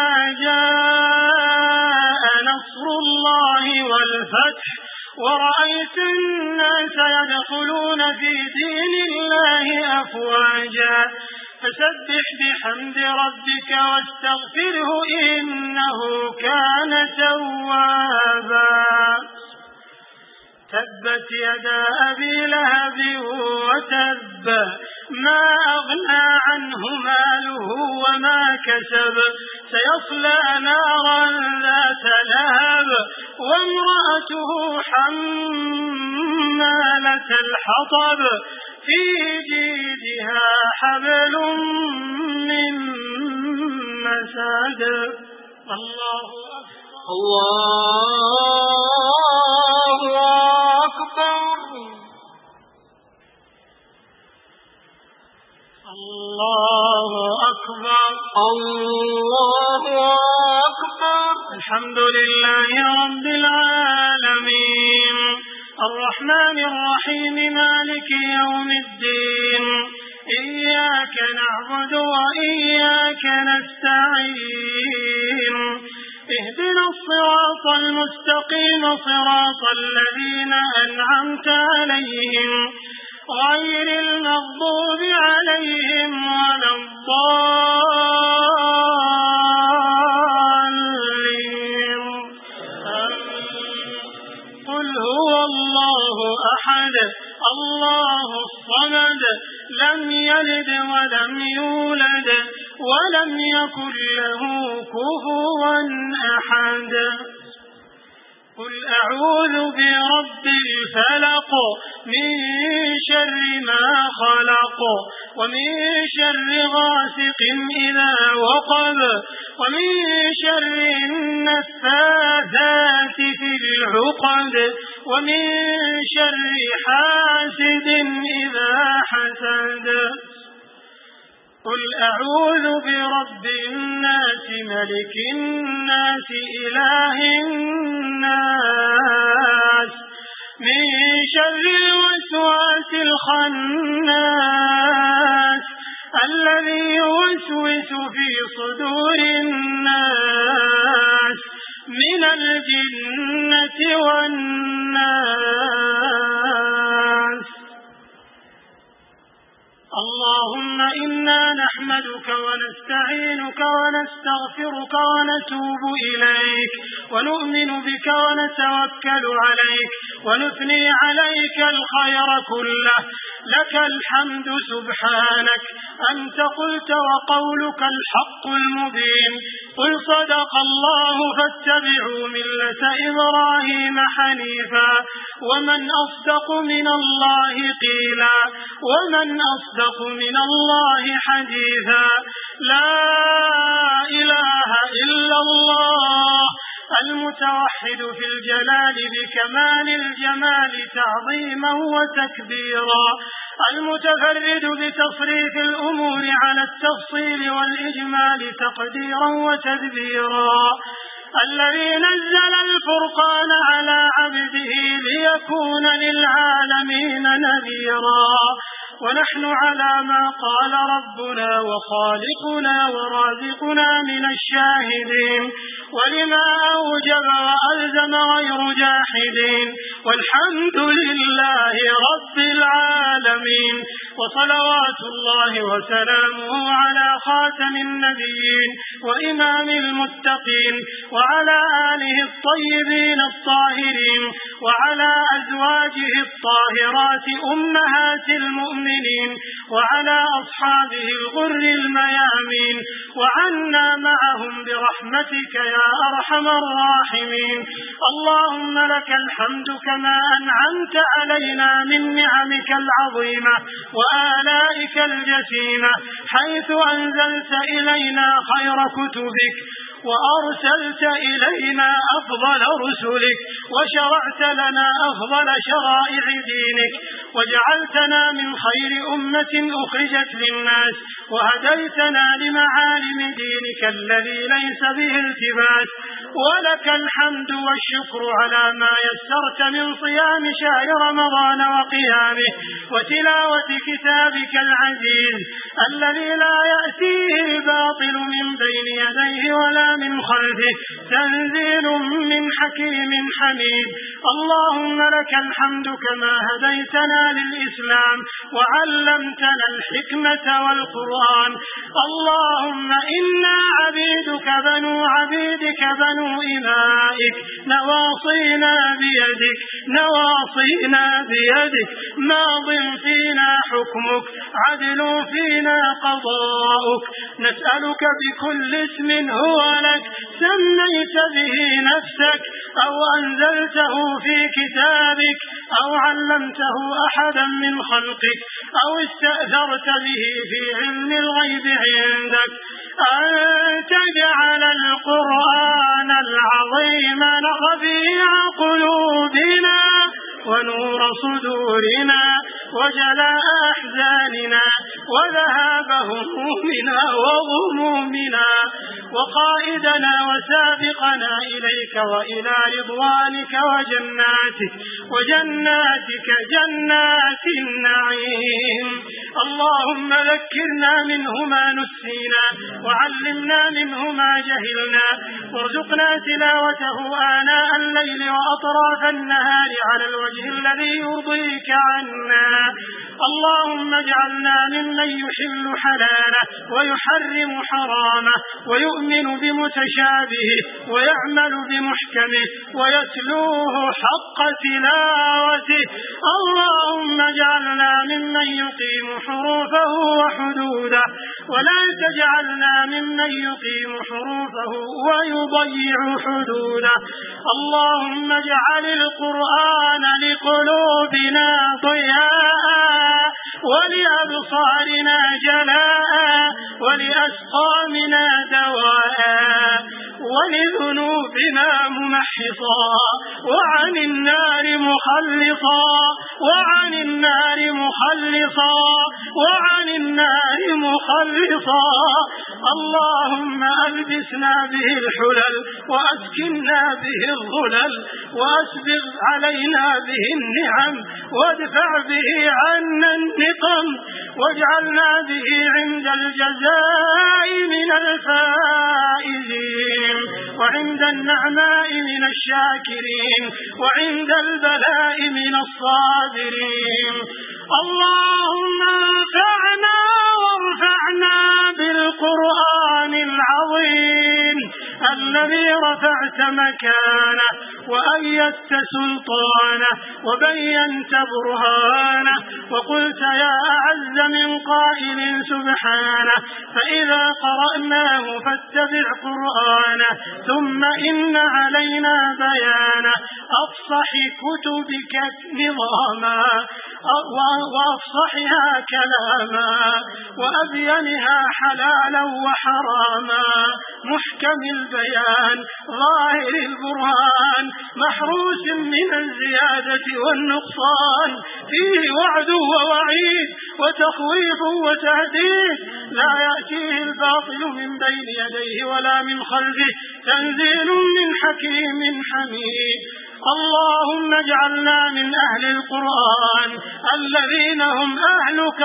جاء نصر الله والفتح ورأيت الناس يدخلون في دين الله أفواجا فسبح بحمد ربك واستغفره إنه كان توابا. تبت يدا أبي لهب وتب ما أغنى عنه ماله وما كسب سيصلى نارا ذات لهب وامرأته حمالة الحطب في جيدها حبل من مسد. الله أكبر الله أكبر. الله أكبر الله أكبر. الحمد لله رب العالمين الرحمن الرحيم مالك يوم الدين إياك نعبد وإياك نستعين اهدنا الصراط المستقيم صراط الذين أنعمت عليهم غير المغضوب عليهم ولا الضالين. قل هو الله أحد الله الصمد لم يلد ولم يولد ولم يكن له كفوا أحد. قل أعوذ برب الفلق من شر ما خلق ومن شر غاسق إذا وقب ومن شر النفاثات في العقد ومن شر حاسد إذا حسد. قل أعوذ برب الناس ملك الناس إله الناس من شر الوسواس الخناس الذي يوسوس في صدور الناس من الجنة والناس. اللهم إنا نحمدك ونستعينك ونستغفرك ونتوب إليك ونؤمن بك ونتوكل عليك ونثني عليك الخير كله. لك الحمد سبحانك أنت قلت وقولك الحق المبين. قل صدق الله فاتبعوا ملة إبراهيم حنيفا ومن أصدق من الله قيلا ومن أصدق من الله حديثا. لا إله إلا الله المتوحد في الجلال بكمال الجمال تعظيما وتكبيرا المتفرد بتصريف الأمور على التفصيل والإجمال تقديرا وتدبيرا الذي نزل الفرقان على عبده ليكون للعالمين نذيرا. ونحن على ما قال ربنا وخالقنا ورازقنا من الشاهدين ولما أوجب وألزم غير جاحدين والحمد لله رب العالمين. وصلوات الله وسلامه على خاتم النبيين وإمام المتقين وعلى آله الطيبين الطاهرين وعلى أزواجه الطاهرات أمهات المؤمنين وعلى أصحابه الغر الميامين وعنا معهم برحمتك يا أرحم الراحمين. اللهم لك الحمد كما أنعمت علينا من نعمك العظيمة وآلائك الجسيمة حيث أنزلت إلينا خير كتبك وأرسلت إلينا أفضل رسلك وشرعت لنا أفضل شرائع دينك وجعلتنا من خير أمة أخرجت للناس وهديتنا لمعالم دينك الذي ليس به التباس. ولك الحمد والشكر على ما يسرت من صيام شهر رمضان وقيامه وتلاوة كتابك العزيز الذي لا يأتيه الباطل من بين يديه ولا من خلفه تنزيل من حكيم حميد. اللهم لك الحمد كما هديتنا للإسلام وعلمتنا الحكمة والقرآن. اللهم إنا عبيدك بنو عبيدك بنو إمائك نواصينا بيدك نواصينا بيدك ماض فينا حكمك عدل فينا قضاؤك. نسألك بكل اسم هو لك سميت به نفسك أو أنزلته في كتابك أو علمته أحدا من خلقك أو استأثرت به في علم الغيب عندك أن تجعل القرآن العظيم ربيع قلوبنا ونور صدورنا وجلاء أحزاننا وذهاب همومنا وغمومنا وقائدنا وسابقنا إليك وإلى رضوانك وجناتك وجناتك جنات النعيم. اللهم ذكرنا منه ما نسينا وعلمنا منه ما جهلنا وارزقنا تلاوته آناء الليل وأطراف النهار على الوجه الذي يرضيك عنا. اللهم اجعلنا ممن يحل حلاله ويحرم حرامه ويؤمن بمتشابهه ويعمل بمحكمه ويتلوه حق تلاوته. اللهم اجعلنا ممن يقيم حروفه وحدوده ولا تجعلنا ممن يقيم حروفه ويضيع حدوده. اللهم اجعل القرآن لقلوبنا ضياء ولأبصارنا جلاء ولأسقامنا دواء ولذنوبنا ممحصا وعن النار مخلصا وعن النار مخلصا وعن النار مخلصا. اللهم ألبسنا به الحلل وأسكننا به الظلل وأسبغ علينا به النعم وادفع به عنا النقم واجعلنا به عند الجزاء من الفائزين وعند النعماء من الشاكرين وعند البلاء من الصابرين. اللهم انفعنا وارفعنا بالقرآن العظيم الذي رفعت مكانه وأيدت سلطانه وبينت برهانه وقلت يا أعز من قائل سبحانه فإذا قرأناه فاتبع قرآنه ثم إن علينا بيانه أفصح كتبك نظاما وأفصحها كلاما وأبينها حلالا وحراما محكم البيان ظاهر البرهان محروس من الزيادة والنقصان فيه وعد ووعيد وتخويف وتهديد لا يأتيه الباطل من بين يديه ولا من خلفه تنزيل من حكيم حميد. اللهم اجعلنا من أهل القرآن الذين هم أهلك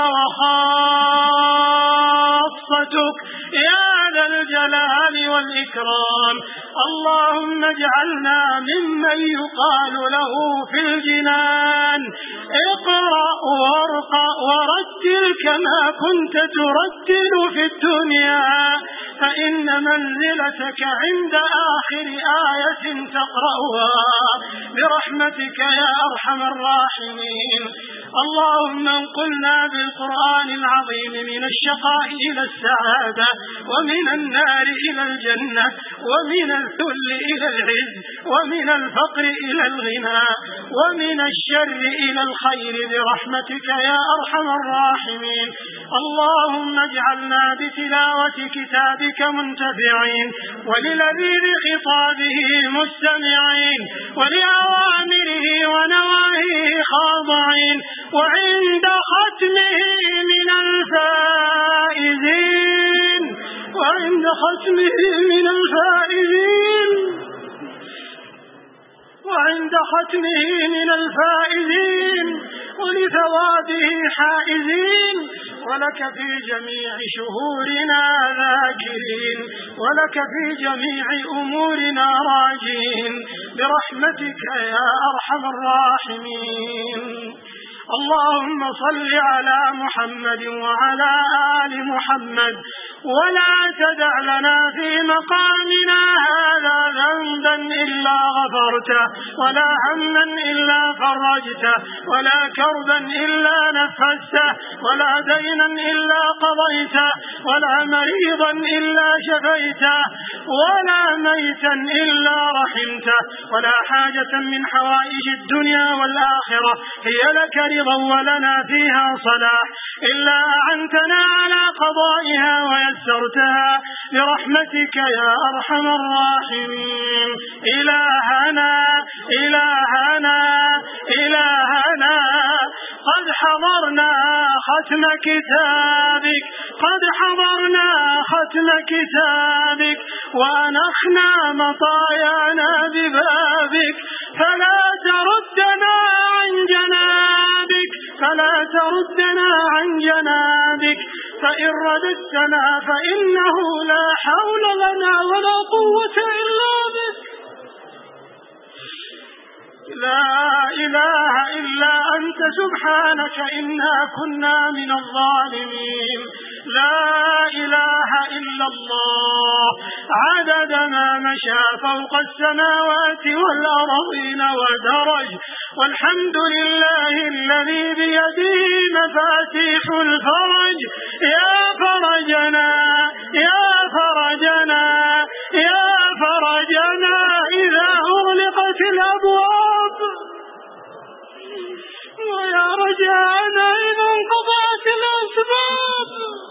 وخاصتك يا ذا الجلال والإكرام. اللهم اجعلنا ممن يقال له في الجنان اقرأ وارقى ورتل كما كنت ترتل في الدنيا فإن منزلتك عند آخر آية تقرأها برحمتك يا أرحم الراحمين. اللهم انقلنا بالقرآن العظيم من الشقاء إلى السعادة ومن النار إلى الجنة ومن الذل إلى العز ومن الفقر إلى الغنى ومن الشر إلى الخير برحمتك يا أرحم الراحمين. اللهم اجعلنا بتلاوة كتابك منتفعين وللذيذ خطابه مستمعين ولأوامره ونواهيه خاضعين وعند ختمه من الفائزين وعند ختمه من الفائزين وعند ختمه من الفائزين ولثوابه حائزين ولك في جميع شهورنا ذاكرين ولك في جميع أمورنا راجين برحمتك يا أرحم الراحمين. اللهم صل على محمد وعلى آل محمد ولا تدع لنا في مقامنا هذا ذنبا إلا غفرته ولا هما إلا فرجته ولا كربا إلا نفسته ولا دينا إلا قضيته ولا مريضا إلا شفيته ولا ميتا إلا رحمته ولا حاجة من حوائج الدنيا والآخرة هي لك رضا ولنا فيها صلاح إلا أعنتنا على قضائها ويسرتها برحمتك يا أرحم الراحمين. إلهنا إلهنا إلهنا قد حضرنا ختم كتابك قد حضرنا ختم كتابك وأنخنا مطايانا ببابك فلا تردنا عن جنابك فلا تردنا عن جنابك فإن رددتنا فإنه لا حول لنا ولا قوة إلا بك لا إله إلا أنت سبحانك إنا كنا من الظالمين لا إله إلا الله عدد ما مشى فوق السماوات والأرضين ودرج والحمد لله الذي بيده مفاتيح الفرج يا فرجنا يا فرجنا يا فرجنا إذا أغلقت الأبواب ويا رجاءنا إذا انقطعت الأسباب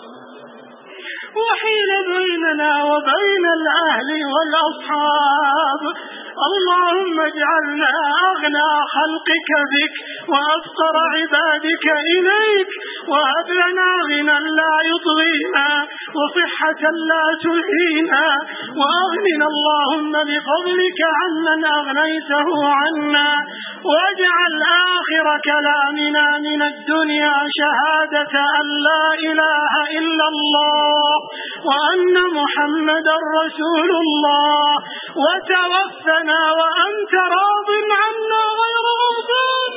وحيل بيننا وبين الأهل والأصحاب اللهم اجعلنا أغنى خلقك بك وأفقر عبادك إليك وهب لنا غنى لا يطغينا وصحة لا تلهينا وأغننا اللهم بفضلك عمن أغنيته عنا واجعل آخر كلامنا من الدنيا شهادة أن لا إله إلا الله وأن محمدا رسول الله وتوفنا وأنت راض عنا غير غضبان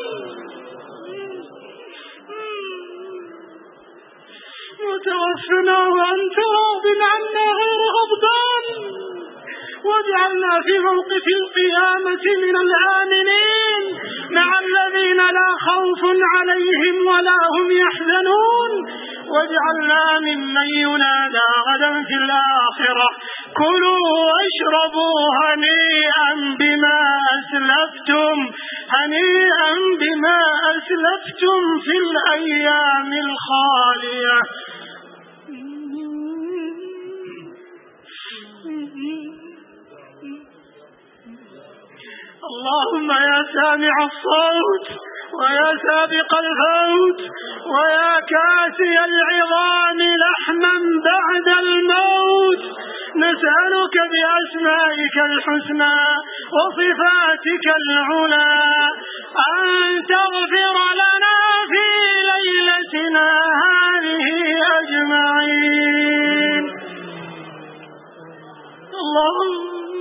وتوفنا وأنت راض عنا غير غضبان واجعلنا في موقف القيامة من الآمنين مع الذين لا خوف عليهم ولا هم يحزنون واجعلنا ممن ينادى غدا في الآخرة كلوا واشربوا هنيئا بما أسلفتم هنيئا بما أسلفتم في الأيام الخالية اللهم يا سامع الصوت ويا سابق الفوت ويا كاسي العظام لحما بعد الموت نسألك بأسمائك الحسنى وصفاتك العلى أن تغفر لنا في ليلتنا هذه أجمعين اللهم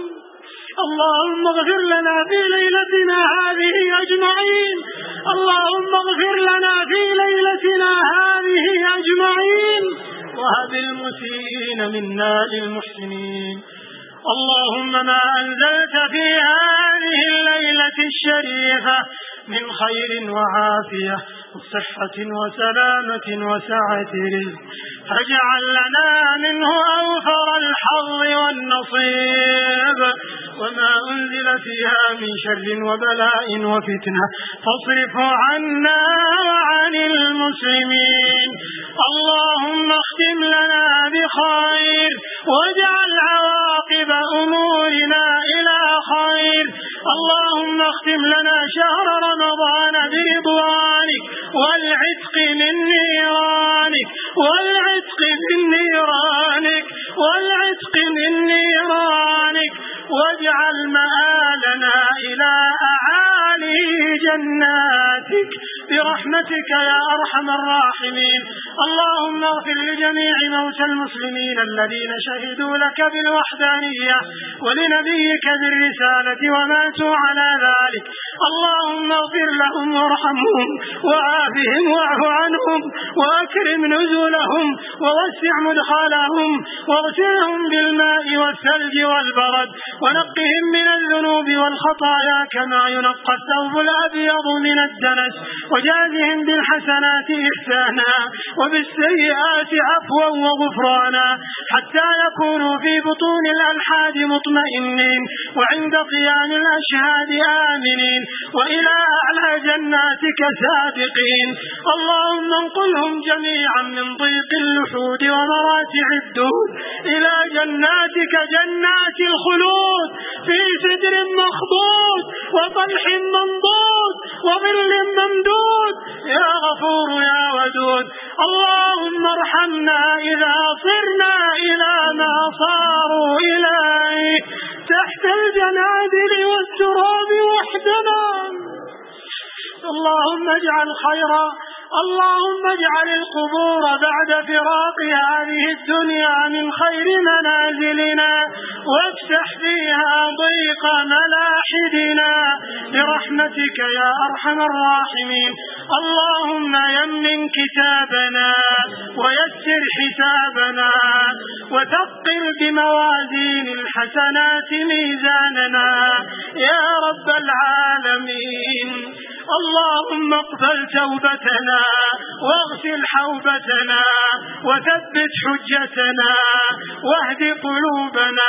اللهم اغفر لنا في ليلتنا هذه أجمعين اللهم اغفر لنا في ليلتنا هذه أجمعين وهب المسيئين منا للمحسنين اللهم ما أنزلت في هذه الليلة الشريفة من خير وعافية وصحة وسلامة وسعة رزق فاجعل لنا منه أوفر الحظ والنصيب وما أنزل فيها من شر وبلاء وفتنة فاصرفه عنا وعن المسلمين اللهم اختم لنا بخير واجعل عواقب أمورنا إلى خير اللهم اختم لنا شهر رمضان برضوانك والعتق من نيرانك والعتق من نيرانك والعتق من نيرانك واجعل مآلنا إلى أعالي جناتك برحمتك يا أرحم الراحمين اللهم اغفر لجميع موتى المسلمين الذين شهدوا لك بالوحدانية ولنبيك بالرسالة وماتوا على ذلك اللهم اغفر لهم وارحمهم وعافهم واعف عنهم وأكرم نزلهم ووسع مدخلهم واغسلهم بالماء والثلج والبرد ونقهم من الذنوب والخطايا كما ينقى الثوب الأبيض من الدنس وجازهم بالحسنات إحسانا وبالسيئات عفوا وغفرانا حتى يكونوا في بطون الألحاد مطمئنين وعند قيام الأشهاد آمنين وإلى أعلى جناتك سابقين اللهم انقلهم جميعا من ضيق اللحود ومراتع الدود إلى جناتك جنات الخلود في سدر مخضود وطلح منضود وظل ممدود يا غفور يا ودود. اللهم ارحمنا إذا صرنا إلى ما صاروا إليه تحت الجنادل والتراب وحدنا. اللهم اجعل خيرا اللهم اجعل القبور بعد فراق هذه الدنيا من خير منازلنا وافتح فيها ضيق ملاحدنا برحمتك يا أرحم الراحمين. اللهم يمن كتابنا ويسر حسابنا وثقل بموازين الحسنات ميزاننا يا رب العالمين. اللهم اقبل توبتنا واغسل حوبتنا وثبت حجتنا واهد قلوبنا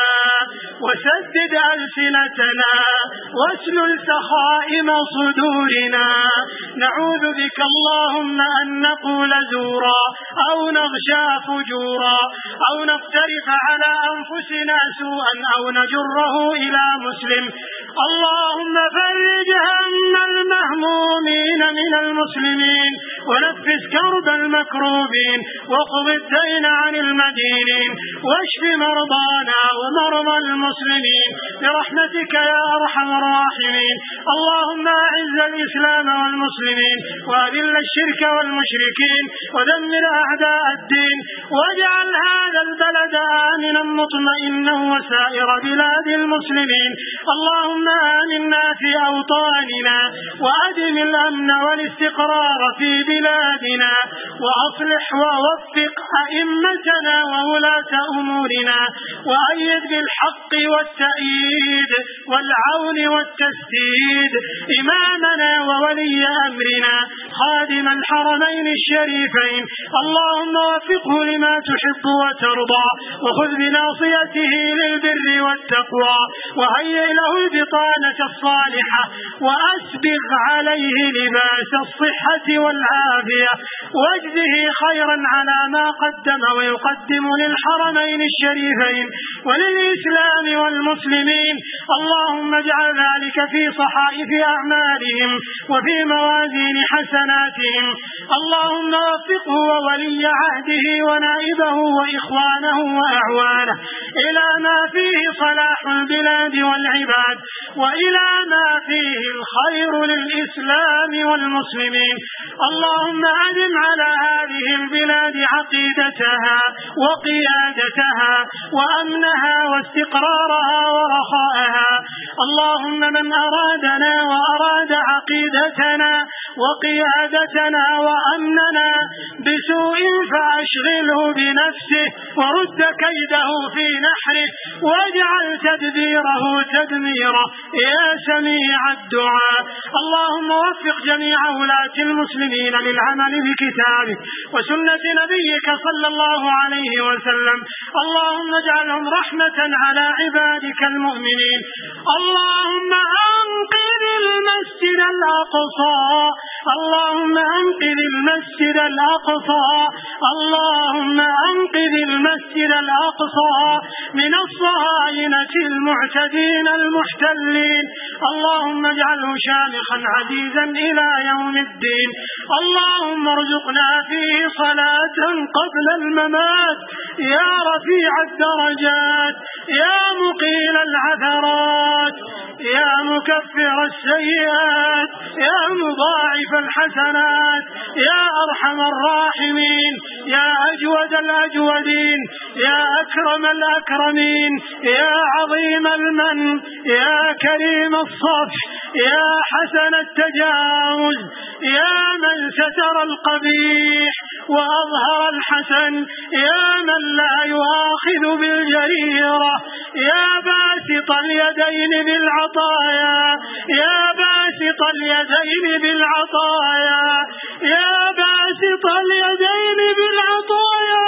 وسدد ألسنتنا واسلل سخائم صدورنا. نعوذ بك اللهم أن نقول زورا أو نغشى فجورا أو نقترف على أنفسنا سوءا أو نجره إلى مسلم. اللهم فرج هم المهمومين من المسلمين ونفس كرب المكروبين وقض الدين عن المدينين واشف مرضانا ومرضى المسلمين برحمتك يا أرحم الراحمين. اللهم أعز الإسلام والمسلمين وأذل الشرك والمشركين ودمر أعداء الدين واجعل هذا البلد آمنا مطمئنا وسائر بلاد المسلمين. اللهم آمنا في أوطاننا وأدم الأمن والاستقرار في بلادنا وأصلح ووفق أئمتنا وولاة أمورنا وأيد بالحق والتأييد والعون والتسديد إمامنا وولي أمرنا خادم الحرمين الشريفين. اللهم وفقه لما تحب وترضى وخذ بناصيته للبر والتقوى وهيئ له البطانة الصالحة وأسبغ عليه لباس الصحة والعافية واجزه خيرا على ما قدم ويقدم للحرمين الشريفين وللإسلام والمسلمين. اللهم اجعل ذلك في صحائف أعمالهم وفي موازين حسناتهم. اللهم وفقه وولي عهده ونائبه وإخوانه وأعوانه إلى ما فيه صلاح البلاد والعباد وإلى ما فيه الخير للإسلام والمسلمين. اللهم أدم على هذه البلاد عقيدتها وقيادتها وأمنها واستقرارها ورخاءها. اللهم من أرادنا وأراد عقيدتنا وقيادتنا وأمننا بسوء فأشغله بنفسه ورد كيده في نحره واجعل تدبيره تدميره يا سميع الدعاء. اللهم وفق جميع ولاة المسلمين للعمل بكتابك وسنة نبيك صلى الله عليه وسلم. اللهم اجعلهم رحمة على عبادك المؤمنين. اللهم أنقذ المسجد الأقصى اللهم أنقذ المسجد الأقصى اللهم أنقذ المسجد الأقصى من الصهاينة المعتدين المحتلين. اللهم اجعله شامخا عزيزا إلى يوم الدين. اللهم ارزقنا فيه صلاة قبل الممات يا رفيع الدرجات يا مقيل العثرات يا مكفر السيئات يا مضاعف الحسنات يا أرحم الراحمين يا أجود الأجودين يا أكرم الأكرمين يا عظيم المن يا كريم الصفح يا حسن التجاوز يا من ستر القبيح وأظهر الحسن يا من لا يؤاخذ بالجريرة يا باسط اليدين بالعطايا يا باسط اليدين بالعطايا يا باسط اليدين بالعطايا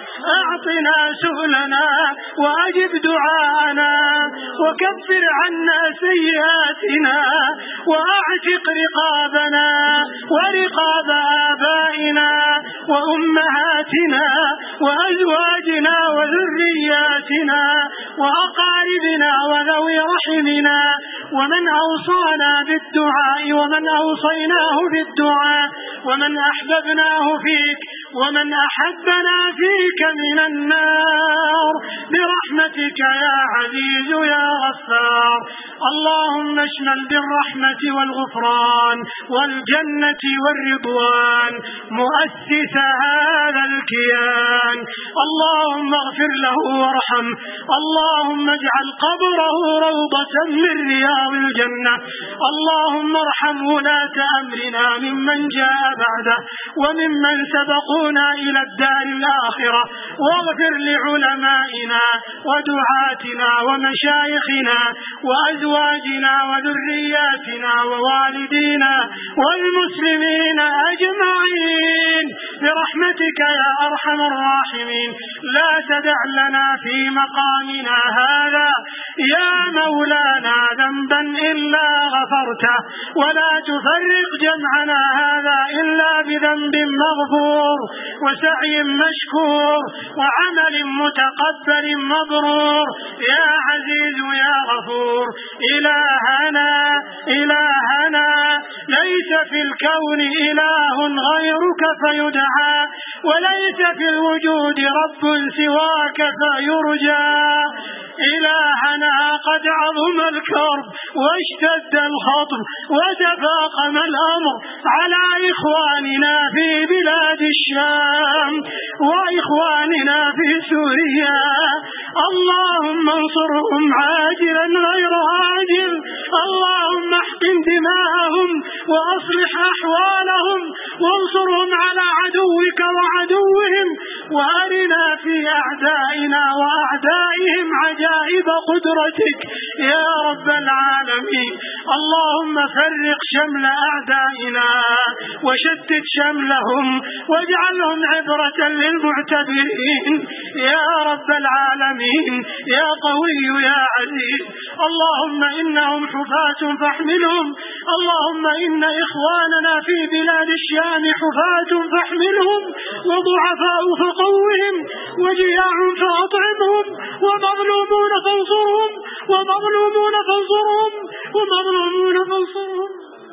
أعطنا سؤلنا وأجب دعاءنا وكفر عنا سيئاتنا وأعتق رقابنا ورقاب آبائنا وأمهاتنا وأزواجنا وذرياتنا وأقاربنا وذوي رحمنا، ومن أوصانا بالدعاء ومن أوصيناه بالدعاء، ومن أحببناه فيك ومن أحبنا فيك من النار برحمتك يا عزيز يا غفار. اللهم اشمل بالرحمة والغفران والجنة والرضوان مؤسس هذا الكيان. اللهم اغفر له وارحمه، اللهم اجعل قبره روضة من رياض الجنة. اللهم ارحم ولاة أمرنا ممن جاء بعده وممن سبقونا إلى الدار الآخرة، واغفر لعلمائنا ودعاتنا ومشايخنا وأزواجنا وذرياتنا ووالدينا والمسلمين أجمعين برحمتك يا أرحم الراحمين. لا تدع لنا في مقامنا هذا يا مولانا ذنبا إلا غفرته، ولا تفرق جمعنا هذا إلا بذنب مغفور وسعي مشكور وعمل متقبل مبرور يا عزيز يا غفور. إلهنا إلهنا ليس في الكون إله غيرك فيدعى، وليس في الوجود رب سواك فيرجى. إلهنا قد عظم الكرب واشتد الخطب وتفاقم الأمر على إخواننا في بلاد الشام وإخواننا في سوريا. اللهم انصرهم عاجلا غير عاجل، اللهم احقن دماءهم وأصلح أحوالهم وانصرهم على عدوك وعدوهم، وأرنا في أعدائنا وأعدائهم عجائب قدرتك يا رب العالمين. اللهم فرق شمل أعدائنا وشتت شملهم واجعلهم عبرة للمعتبرين يا رب العالمين يا قوي يا عزيز. اللهم إنهم حفاة فاحملهم، اللهم إن إخواننا في بلاد الشام حفاة فاحملهم، وضعفاء فقوهم، وجياع فأطعمهم، ومظلومون فانصرهم، ومظلومون فانصرهم، ومظلومون فانصرهم.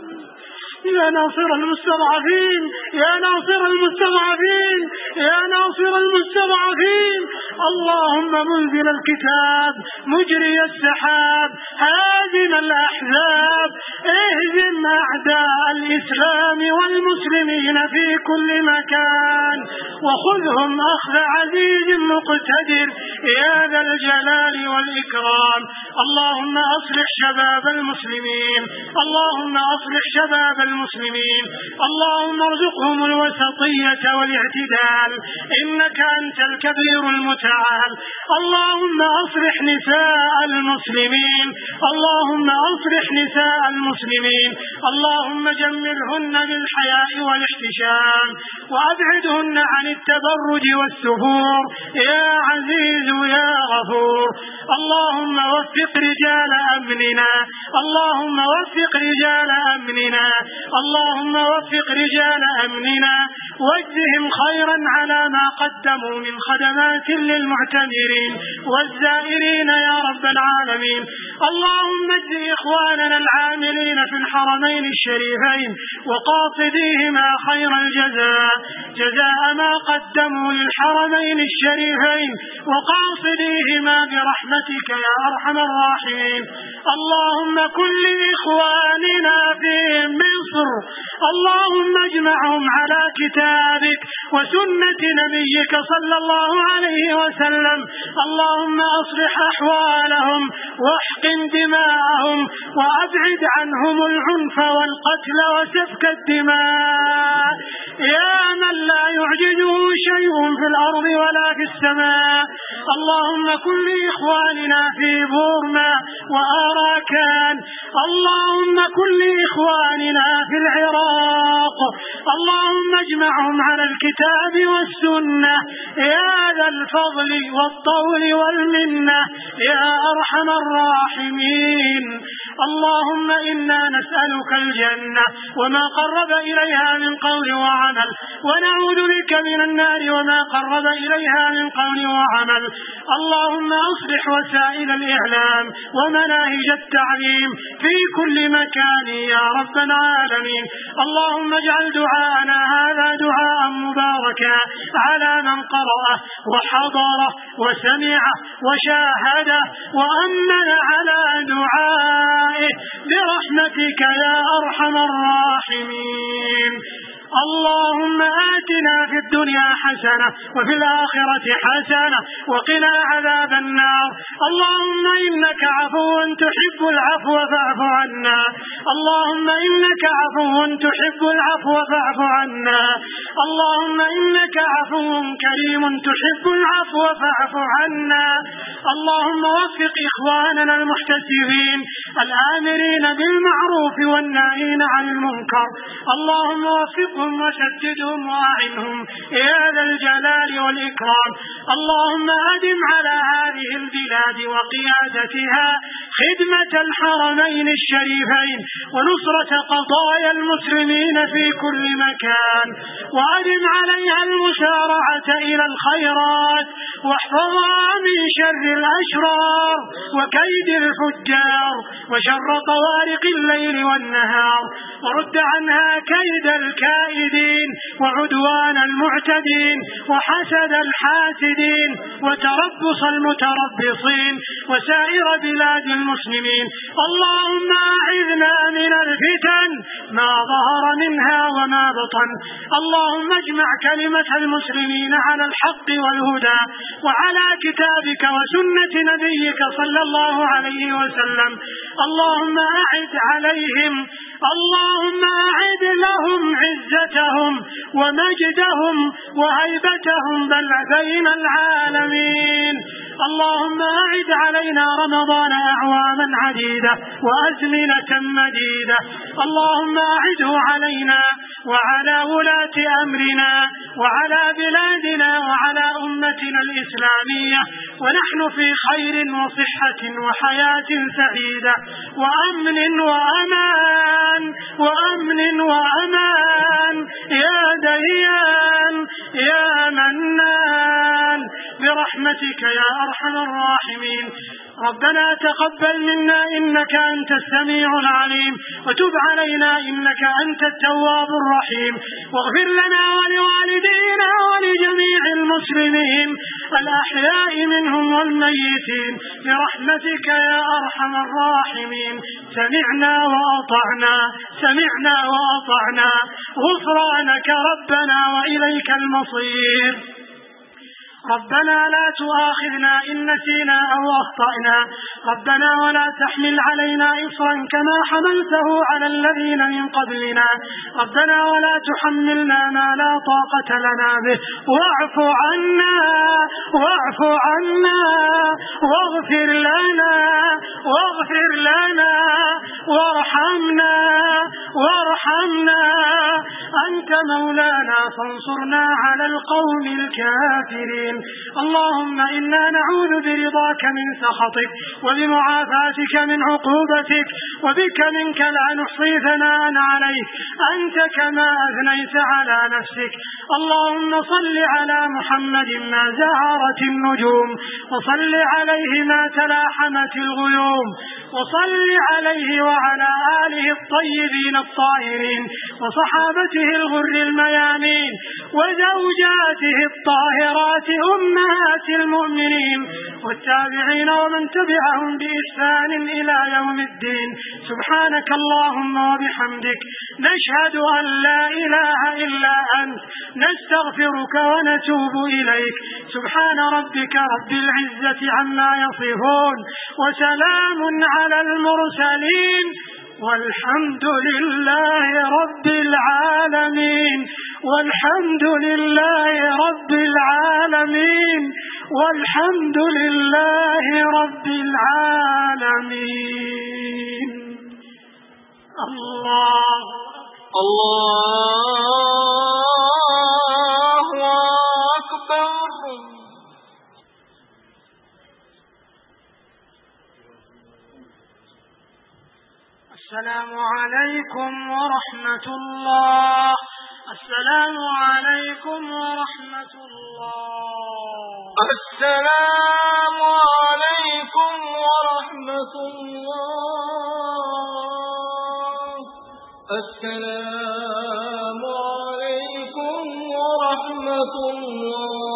يا ناصر المستضعفين يا ناصر المستضعفين يا ناصر المستضعفين. اللهم منزل الكتاب مجري السحاب هازم الأحزاب اهزم أعداء الإسلام والمسلمين في كل مكان، وخذهم أخذ عزيز مقتدر يا ذا الجلال والإكرام. اللهم أصلح شباب المسلمين، اللهم أصلح شباب المسلمين، اللهم ارزقهم الوسطية والاعتدال إنك أنت الكبير المتعال. اللهم أصلح نساء المسلمين، اللهم أصلح نساء المسلمين، اللهم جملهن بالحياء والاحتشام وأبعدهن عن التبرج والسفور يا عزيز يا غفور. اللهم وفق رجال أمننا، اللهم وفق رجال أمننا، اللهم وفق رجال أمننا واجزهم خيرا على ما قدموا من خدمات للمعتمرين والزائرين يا رب العالمين. اللهم اجز إخواننا العاملين في الحرمين الشريفين وقاصديهما خير الجزاء، جزاء ما قدموا للحرمين الشريفين وقاصديهما برحمتك يا أرحم الراحمين. اللهم كن لإخواننا في مصر، اللهم اجمعهم على كتابك وسنة نبيك صلى الله عليه وسلم. اللهم أصلح أحوالهم واحقن دماءهم وأبعد عنهم العنف والقتل وسفك الدماء يا من لا يعجزه شيء في الأرض ولا في السماء. اللهم كن لإخواننا في بورما وآراكان، اللهم كن لإخواننا في العراق، اللهم اجمعهم على الكتاب والسنة يا ذا الفضل والطول والمنة يا أرحم الراحمين. اللهم إنا نسألك الجنة وما قرب إليها من قول وعمل، ونعوذ بك من النار وما قرب إليها من قول وعمل. اللهم أصلح وسائل الإعلام ومناهج التعليم في كل مكان يا رب العالمين. اللهم اجعل دعاءنا هذا دعاء مباركا على من قرأه وحضره وسمعه وشاهده وأمن على دعائه برحمتك يا أرحم الراحمين. اللهم آتنا في الدنيا حسنة وفي الآخرة حسنة وقنا عذاب النار. اللهم إنك عفو تحب العفو فاعف عنا. اللهم إنك عفو تحب العفو فاعف عنا. اللهم إنك عفو كريم تحب العفو فاعف عنا. اللهم وفق إخواننا المحتسبين الآمرين بالمعروف والناهين عن المنكر. اللهم وفقهم وسددهم وأعنهم يا ذا الجلال والإكرام. اللهم أدم على هذه البلاد وقيادتها خدمة الحرمين الشريفين ونصرة قضايا المسلمين في كل مكان، وأدم عليها المسارعة إلى الخيرات، واحفظها من شر الأشرار وكيد الفجار وشر طوارق الليل والنهار، ورد عنها كيد الكائدين وعدوان المعتدين وحسد الحاسدين وتربص المتربصين وسائر بلاد المسلمين. اللهم أعذنا من الفتن ما ظهر منها وما بطن. اللهم اجمع كلمة المسلمين على الحق والهدى وعلى كتابك وسنة نبيك صلى الله عليه وسلم. اللهم أعد عليهم اللهم أعد لهم عزتهم ومجدهم وهيبتهم بل بين العالمين. اللهم أعد علينا رمضان أعواما عديدة وأزمنة مديدة. اللهم أعده علينا وعلى ولاة أمرنا وعلى بلادنا وعلى أمتنا الإسلامية ونحن في خير وصحة وحياة سعيدة وأمن وأمان وأمن وأمان يا ديان يا منان برحمتك يا أرحم الراحمين. ربنا تقبل منا إنك أنت السميع العليم وتب علينا إنك أنت التواب الرحيم، واغفر لنا ولوالدينا ولجميع المسلمين الأحياء منهم والميتين برحمتك يا أرحم الراحمين. سمعنا وأطعنا سمعنا وأطعنا غفرانك ربنا وإليك المصير. ربنا لا تؤاخذنا إن نسينا أو أخطأنا. ربنا ولا تحمل علينا إصرا كما حملته على الذين من قبلنا. ربنا ولا تحملنا ما لا طاقة لنا به واعف عنا واعف عنا واغفر لنا واغفر لنا وارحمنا وارحمنا. أنت مولانا فانصرنا على القوم الكافرين. اللهم إنا نعوذ برضاك من سخطك وبمعافاتك من عقوبتك وبك منك لا نحصي ثناء عليك أنت كما أثنيت على نفسك. اللهم صل على محمد ما زهرت النجوم وصل عليه ما تلاحمت الغيوم وصل عليه وعلى آله الطيبين الطاهرين وصحابته الغر الميامين وزوجاته الطاهرات أمهات المؤمنين والتابعين ومن تبعهم بإحسان إلى يوم الدين. سبحانك اللهم وبحمدك نشهد أن لا إله إلا أنت نستغفرك ونتوب إليك. سبحان ربك رب العزة عما يصفون وسلام على المرسلين والحمد لله رب العالمين والحمد لله رب العالمين والحمد لله رب العالمين. الله الله أكبر. السلام عليكم ورحمة الله. السلام عليكم ورحمة الله. السلام عليكم ورحمة الله. السلام عليكم ورحمة الله.